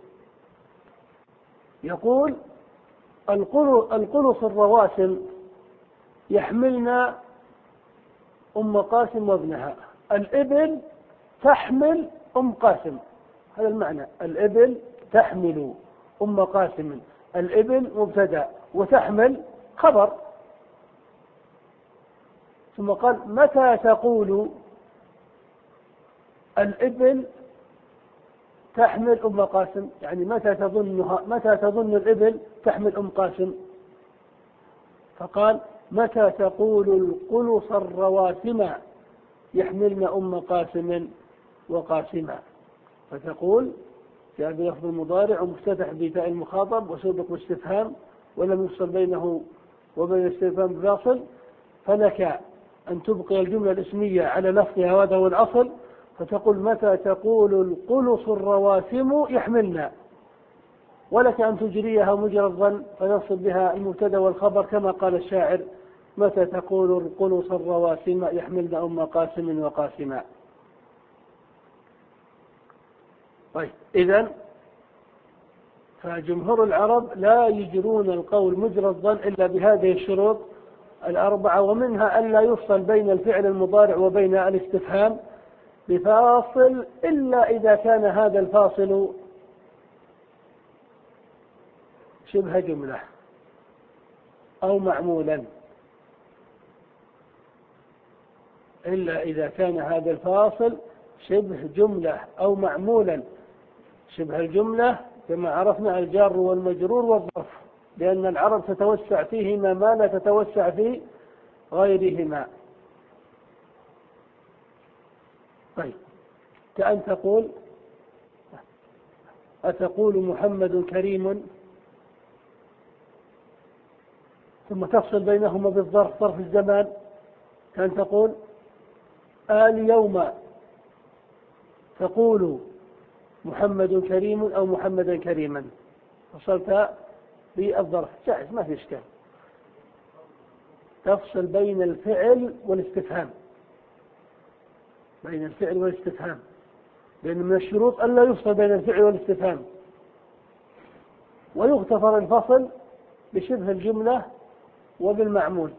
يقول القلص الرواسم يحملن أم قاسم وابنها. الإبل تحمل أم قاسم، هذا المعنى. الإبل تحمل أم قاسم، الإبل مبتدأ وتحمل خبر. ثم قال: متى تقول الإبل تحمل أم قاسم، يعني متى تظنها، متى تظن الإبل تحمل أم قاسم. فقال: متى تقول القلص الرواسم يحملن أم قاسم وقاسما. فتقول جاء بلفظ المضارع ومفتتح بتاء المخاطب وسبق باستفهام ولم يفصل بينه وبين الاستفهام بفاصل، فلك أن تبقي الجملة الاسمية على لفظها وهذا هو الأصل، فتقول: متى تقول القلص الرواسم يحملن، ولك أن تجريها مجرى الظن فيصل بها المبتدا والخبر كما قال الشاعر: متى تقول القلص الرواسم يحملن أم قاسم وقاسما. طيب، إذن فجمهور العرب لا يجرون القول مجرى الظن إلا بهذه الشروط الأربعة، ومنها أن لا يفصل بين الفعل المضارع وبين الاستفهام بفاصل إلا إذا كان هذا الفاصل شبه جملة أو معمولا، إلا إذا كان هذا الفاصل شبه جملة أو معمولا. شبه الجملة كما عرفنا الجار والمجرور والظرف، لأن العرب تتوسع فيهما ما لا تتوسع في غيرهما. طيب، كأن تقول: أتقول محمد كريم، ثم تفصل بينهما بالظرف ظرف الزمان، كأن تقول: آل يوم تقول محمد كريم أو محمدا كريما، فصلت بالظرف جائز ما في إشكال. تفصل بين الفعل والاستفهام، بين الفعل والاستفهام، لأن من الشروط ألا يفصل بين الفعل والاستفهام. ويغتفر الفصل بشبه الجملة وبالمعمول.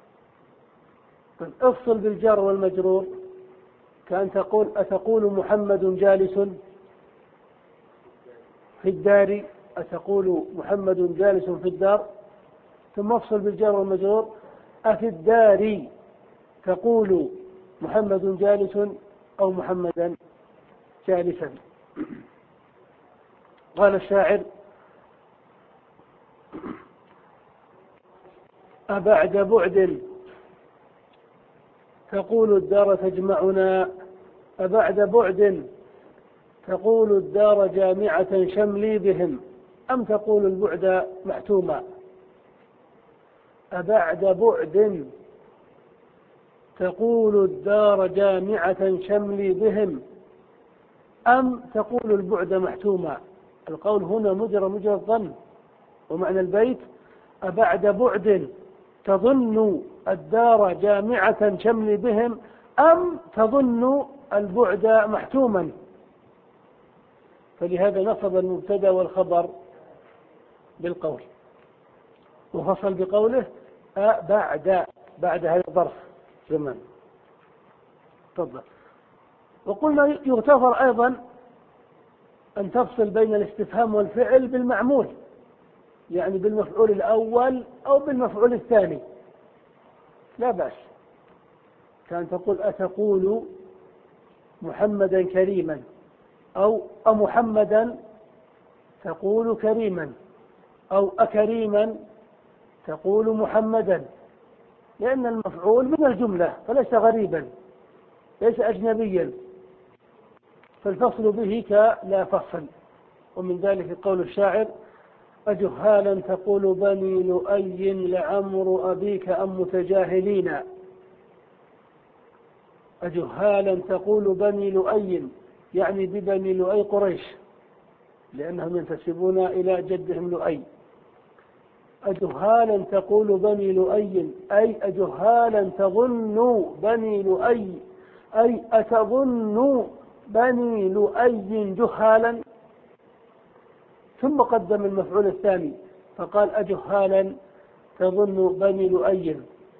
افصل بالجار والمجرور، كأن تقول: أتقول محمد جالس في الدار. أتقول محمد جالس في الدار، ثم افصل بالجار والمجرور: أفي الدار تقول محمد جالس أو محمدا جالسا. قال الشاعر: أبعد بعد تقول الدار تجمعنا. أبعد بعد تقول الدار جامعة شملي بهم، أم تقول البعد محتوما. أبعد بعد تقول الدار جامعة شملي بهم، أم تقول البعد محتوما. القول هنا مجرى مجرى الظن، ومعنى البيت أبعد بعد تظن الدار جامعة شمل بهم أم تظن البعد محتوما. فلهذا نصب المبتدا والخبر بالقول، وفصل بقوله أبعد، بعد هذا الظرف زمان. تفضل. وقلنا يغتفر أيضا أن تفصل بين الاستفهام والفعل بالمعمول، يعني بالمفعول الأول أو بالمفعول الثاني، لا بأس. كان تقول أتقول محمدا كريما، أو أمحمدا تقول كريما، أو أكريما تقول محمدا، لأن المفعول من الجملة فليس غريبا، ليس أجنبيا، فالفصل به كلا فصل. ومن ذلك قول الشاعر أجهالا تقول بني لؤي لعمر أبيك أم متجاهلين. أجهالا تقول بني لؤي، يعني ببني لؤي قريش، لأنهم ينتسبون إلى جدهم لؤي. أجهالا تقول بني لؤي أي أجهالا تظن بني لؤي، أي أتظن بني لؤي جهالا. ثم قدم المفعول الثاني فقال أجهالا تظن بني لؤي،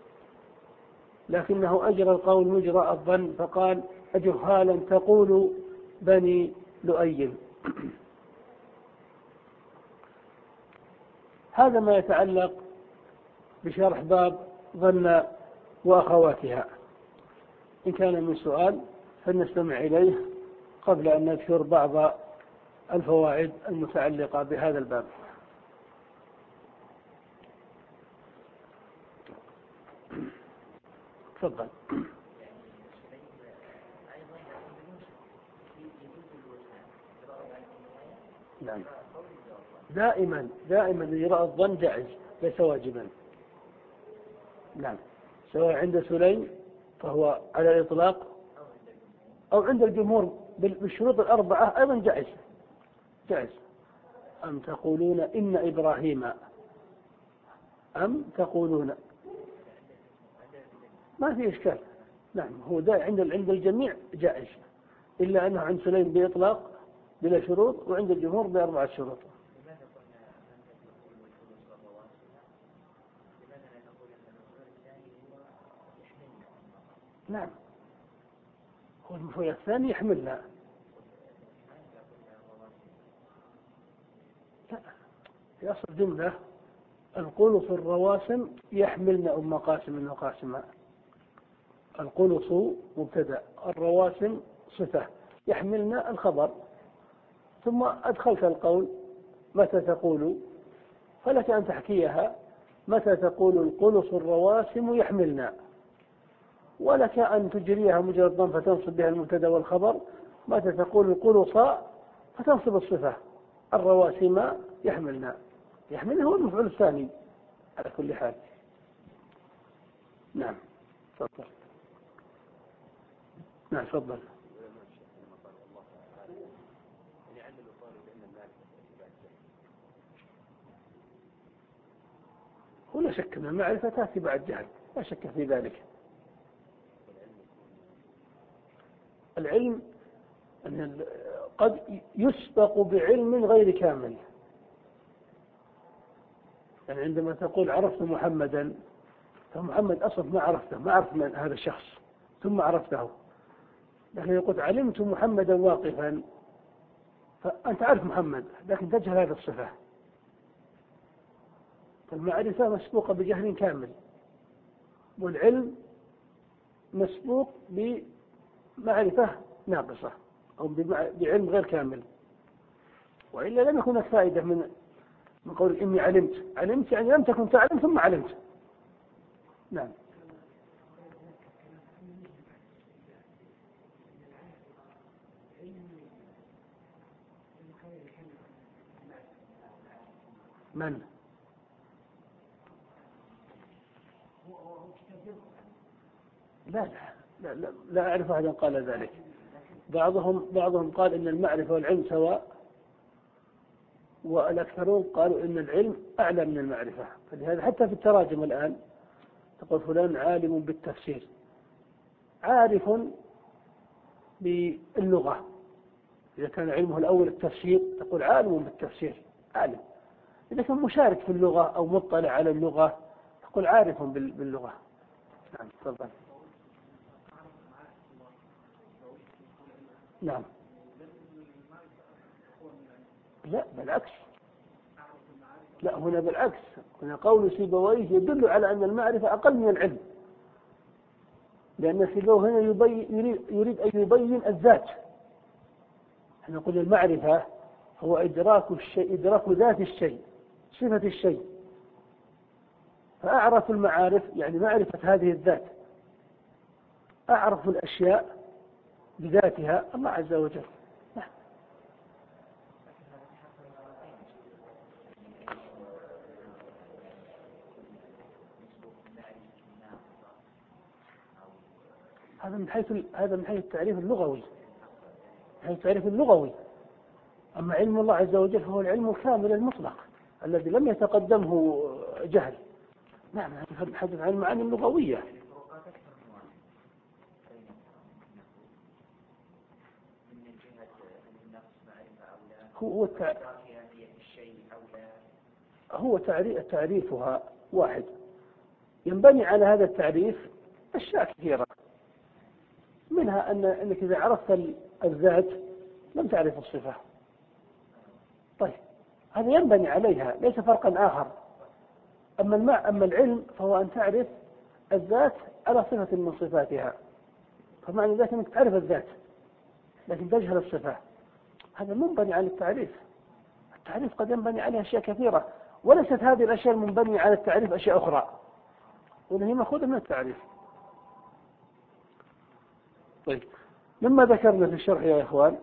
لكنه أجرى القول مجرى الظن فقال أجهالا تقول بني لؤي. هذا ما يتعلق بشرح باب ظن وأخواتها. إن كان من سؤال فلنستمع إليه قبل أن نذكر بعض الفوائد المتعلقة بهذا الباب. تفضل. نعم. دائما دائما إجراء الظن جائز ليس واجبا. نعم، سواء عند سليم فهو على الإطلاق أو عند الجمهور بالشروط الأربعة أيضا جائز جائز. أم تقولون إن إبراهيم، أم تقولون، ما في إشكال. نعم، هو ده عند عند الجميع جائز، إلا أنه عند سليم بإطلاق بلا شروط، وعند الجمهور بأربعة شروط. نعم، هو المفعول الثاني يحملنا. لا، في أصل الجملة القلص الرواسم يحملن أم قاسم وقاسمة. القلص مبتدأ، الرواسم صفة، يحملن الخبر. ثم أدخلت القول متى تقول، فلك أن تحكيها متى تقول القلص الرواسم يحملن، ولك أن تجريها مجرد الضم فتنصب بها المبتدا والخبر، متى تقول القلص فتنصب الصفة الرواسم يحملن. يحملن هو المفعول الثاني على كل حال. نعم تفضل. نعم تفضل. ولا شك أن المعرفة تأتي بعد جهل، لا شك في ذلك. العلم أن قد يسبق بعلم غير كامل. يعني عندما تقول عرفت محمدا، فمحمد أصلا ما عرفته، ما عرف من هذا الشخص، ثم عرفته. لكن يقول علمت محمدا واقفا، فأنت عارف محمد لكن تجهل هذه الصفة. فالمعرفة مسبوقة بجهل كامل، والعلم مسبوق بمعرفة ناقصة أو بعلم غير كامل. وإلا لم يكن فائدة من من قول إني علمت. علمت يعني لم تكن تعلم ثم علمت. نعم. من؟ لا لا لا, لا, لا أعرف أحدا قال ذلك. بعضهم بعضهم قال إن المعرفة والعلم سواء، والأكثرون قالوا إن العلم أعلى من المعرفة. فلهذا حتى في التراجم الآن تقول فلان عالم بالتفسير، عارف باللغة، إذا كان علمه الأول التفسير تقول عالم بالتفسير عالم، إذا كان مشارك في اللغة أو مطلع على اللغة تقول عارف باللغة. نعم تفضل. نعم لا بالعكس، لا هنا بالعكس، هنا قول سيبويه يدل على أن المعرفة أقل من العلم، لأن سيبويه هنا يبين يريد أن يبين الذات. احنا نقول المعرفة هو إدراك الشيء، إدراك ذات الشيء، صفة الشيء. فأعرف المعارف يعني معرفة هذه الذات، أعرف الأشياء بذاتها الله عز وجل. هذا من حيث هذا من حيث التعريف اللغوي، من حيث التعريف اللغوي. أما علم الله عز وجل فهو العلم الكامل المطلق الذي لم يتقدمه جهل. نعم نتحدث عن المعاني اللغوية. هو هو تعريفها واحد، ينبني على هذا التعريف أشياء كثيرة، منها أن أنك إذا عرفت الذات لم تعرف الصفة. طيب هذا ينبني عليها، ليس فرقا آخر. أما الماء أما العلم فهو أن تعرف الذات على صفة من صفاتها، فمعنى ذلك أنك تعرف الذات لكن تجهل الصفة. هذا منبني على التعريف. التعريف قد ينبني عليه أشياء كثيرة، وليست هذه الأشياء المنبنية على التعريف أشياء أخرى، وهي مأخوذة من التعريف. طيب مما ذكرنا في الشرح يا إخوان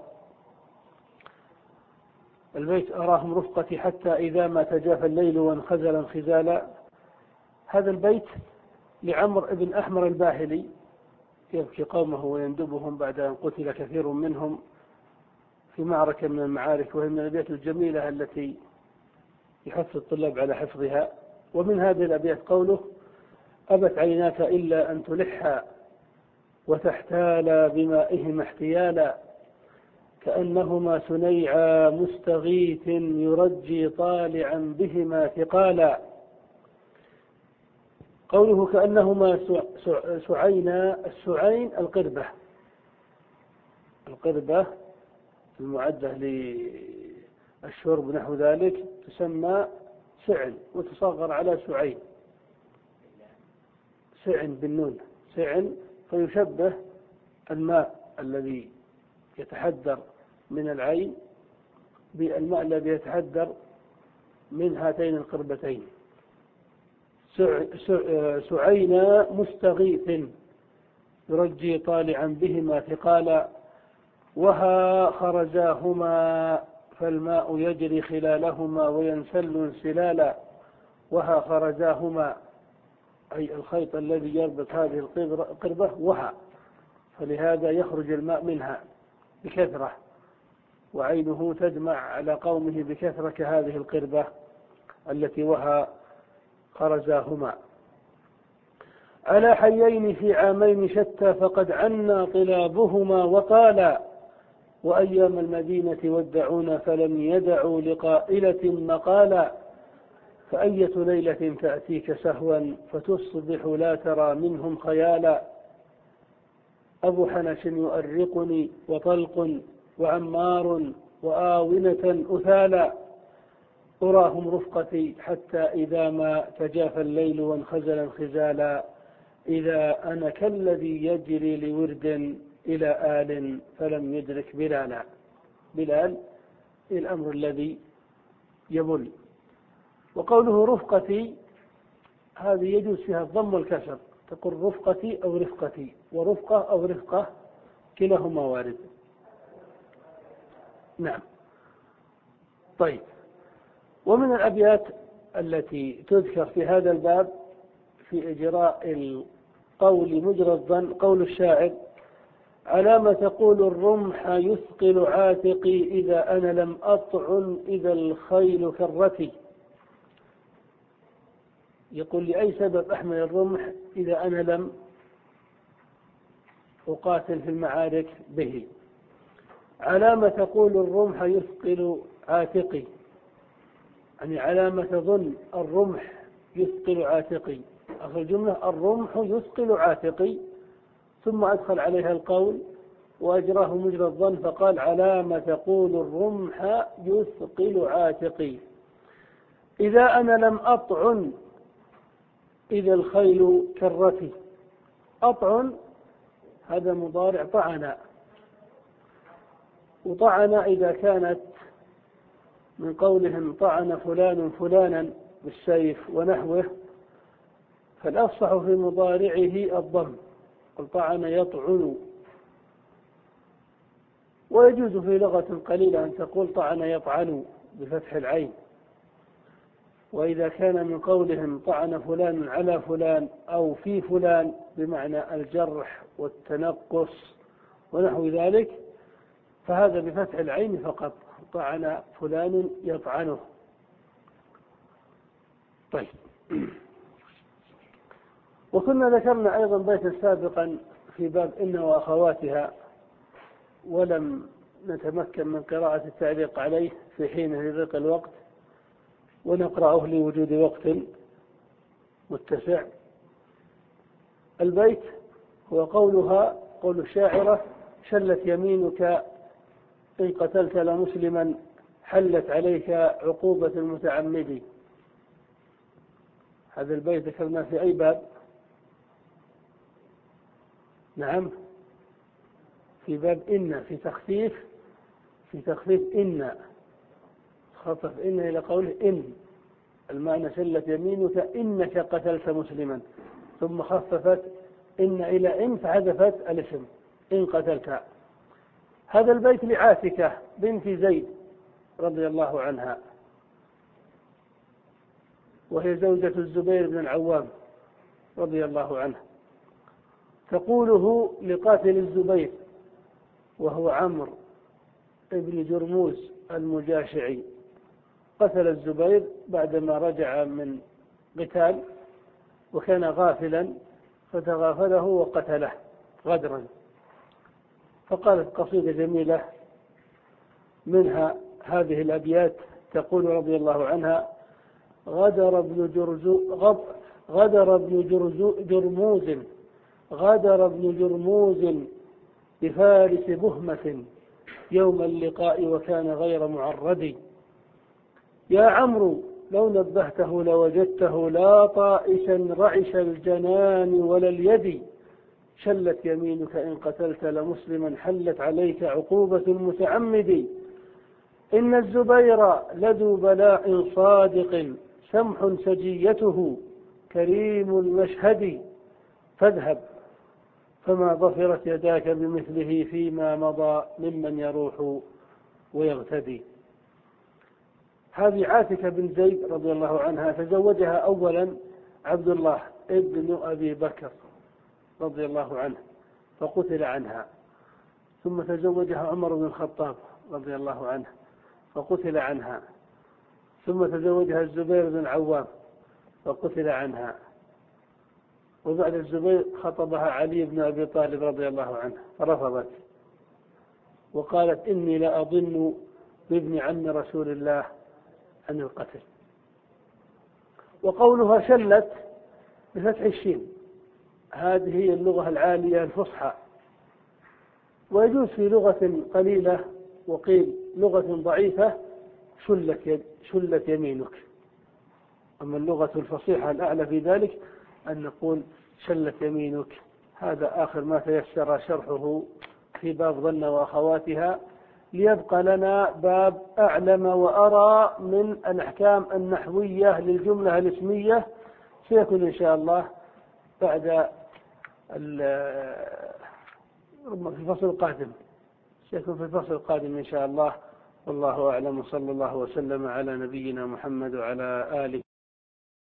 البيت أراهم رفقتي حتى إذا ما تجافى الليل وانخزل انخزالا. هذا البيت لعمر بن أحمر الباهلي يبكي قومه ويندبهم بعد أن قتل كثير منهم في معركة من المعارك، وهي من الأبيات الجميلة التي يحث الطلاب على حفظها. ومن هذه الأبيات قوله: أبت عيناك إلا أن تلحا وتحتالا بمائهما احتيالا، كأنهما سنيعا مستغيث يرجي طالعا بهما ثقالا. قوله كأنهما سعينا، السعين القربة، القربة المعدة للشرب نحو ذلك تسمى سعن وتصغر على سعين، سعن بالنون، سعن، فيشبه الماء الذي يتحدر من العين بالماء الذي يتحدر من هاتين القربتين. سعينا مستغيث يرجي طالعا بهما ثقالا، وها خرجاهما فالماء يجري خلالهما وينسل انسلالا. وها خرجاهما أي الخيط الذي يربط هذه القربة وها، فلهذا يخرج الماء منها بكثرة، وعينه تدمع على قومه بكثرة كهذه القربة التي وها خرجاهما. على حيين في عامين شتى فقد عنا طلابهما وطالا، وأيام المدينة ودعونا فلم يدعوا لقائلة مقالا. فأية ليلة تأتيك سهوا فتصبح لا ترى منهم خيالا. أبو حنش يؤرقني وطلق وعمار وآونة أثالا، أراهم رفقتي حتى إذا ما تجافى الليل وانخزل انخزالا. إذا أنا كالذي يجري لورد إلى آل فلم يدرك بلالا. بلال الأمر الذي يبل. وقوله رفقتي هذه يجوز فيها الضم والكسر، تقول رفقتي أو رفقتي، ورفقة أو رفقة كلاهما وارد. نعم. طيب، ومن الأبيات التي تذكر في هذا الباب في إجراء القول مجرى الظن قول الشاعر: على ما تقول الرمح يثقل عاتقي إذا أنا لم أطعن إذا الخيل كرتي. يقول لأي سبب أحمل الرمح إذا أنا لم أقاتل في المعارك به. على ما تقول الرمح يثقل عاتقي، يعني على ما تظن الرمح يثقل عاتقي. آخر الجملة الرمح يثقل عاتقي، ثم أدخل عليها القول وأجراه مجرى الظن فقال على ما تقول الرمح يثقل عاتقي إذا أنا لم أطعن إذا الخيل كرتي. أطعن هذا مضارع طعن، وطعن إذا كانت من قولهم طعن فلان فلانا بالسيف ونحوه، فالأفصح في مضارعه الضم، قل طعن يطعن. ويجوز في لغة قليلة أن تقول طعن يطعن بفتح العين. وإذا كان من قولهم طعن فلان على فلان أو في فلان بمعنى الجرح والتنقص ونحو ذلك، فهذا بفتح العين فقط، طعن فلان يطعنه. طيب، وكنا ذكرنا أيضا بيتا سابقا في باب إن وأخواتها، ولم نتمكن من قراءة التعليق عليه في حين لضيق الوقت، ونقرأه لوجود وقت متسع. البيت هو قولها قول الشاعرة شلت يمينك إن قتلت لمسلما حلت عليك عقوبة المتعمد. هذا البيت ذكرناه في أي باب؟ نعم، في باب إن، في تخفيف في تخفيف إن، خفف إن إلى قوله إن، المعنى شلت يمينك إنك قتلت مسلما، ثم خففت إن إلى إن فحذفت الاسم إن قتلت. هذا البيت لعاتكة بنت زيد رضي الله عنها، وهي زوجة الزبير بن العوام رضي الله عنه، تقوله لقاتل الزبير وهو عمرو ابن جرموز المجاشعي. قتل الزبير بعدما رجع من قتال وكان غافلا، فتغافله وقتله غدرا. فقالت قصيدة جميلة منها هذه الأبيات، تقول رضي الله عنها: غدر ابن جرزو غدر ابن جرزو جرموز غدر ابن جرموز بفارس بهمة يوم اللقاء وكان غير معرد. يا عمرو لو نبهته لوجدته لا طائشا رعش الجنان ولا اليد. شلت يمينك إن قتلت لمسلما حلت عليك عقوبة المتعمد. إن الزبير لذو بلاء صادق سمح سجيته كريم المشهد. فاذهب فما ظفرت يداك بمثله فيما مضى ممن يروح ويغتدي. هذه عاتكة بن زيد رضي الله عنها تزوجها أولا عبد الله ابن أبي بكر رضي الله عنه فقتل عنها، ثم تزوجها عمر بن الخطاب رضي الله عنه فقتل عنها، ثم تزوجها الزبير بن العوام فقتل عنها، وبعد الزبير خطبها علي بن أبي طالب رضي الله عنه فرفضت وقالت: إني لأظن بابن عم رسول الله عن القتل. وقولها شلت بفتح الشين، هذه هي اللغة العالية الفصحى، ويجوز في لغة قليلة وقيل لغة ضعيفة شلت, يد شلت يمينك. أما اللغة الفصيحة الأعلى في ذلك أن نقول شلت يمينك. هذا آخر ما تيسر شرحه في باب ظن وأخواتها، ليبقى لنا باب أعلم وأرى من الأحكام النحوية للجملة الاسمية، سيكون إن شاء الله بعد في الفصل القادم سيكون في الفصل القادم إن شاء الله. والله أعلم، صلى الله وسلم على نبينا محمد وعلى آله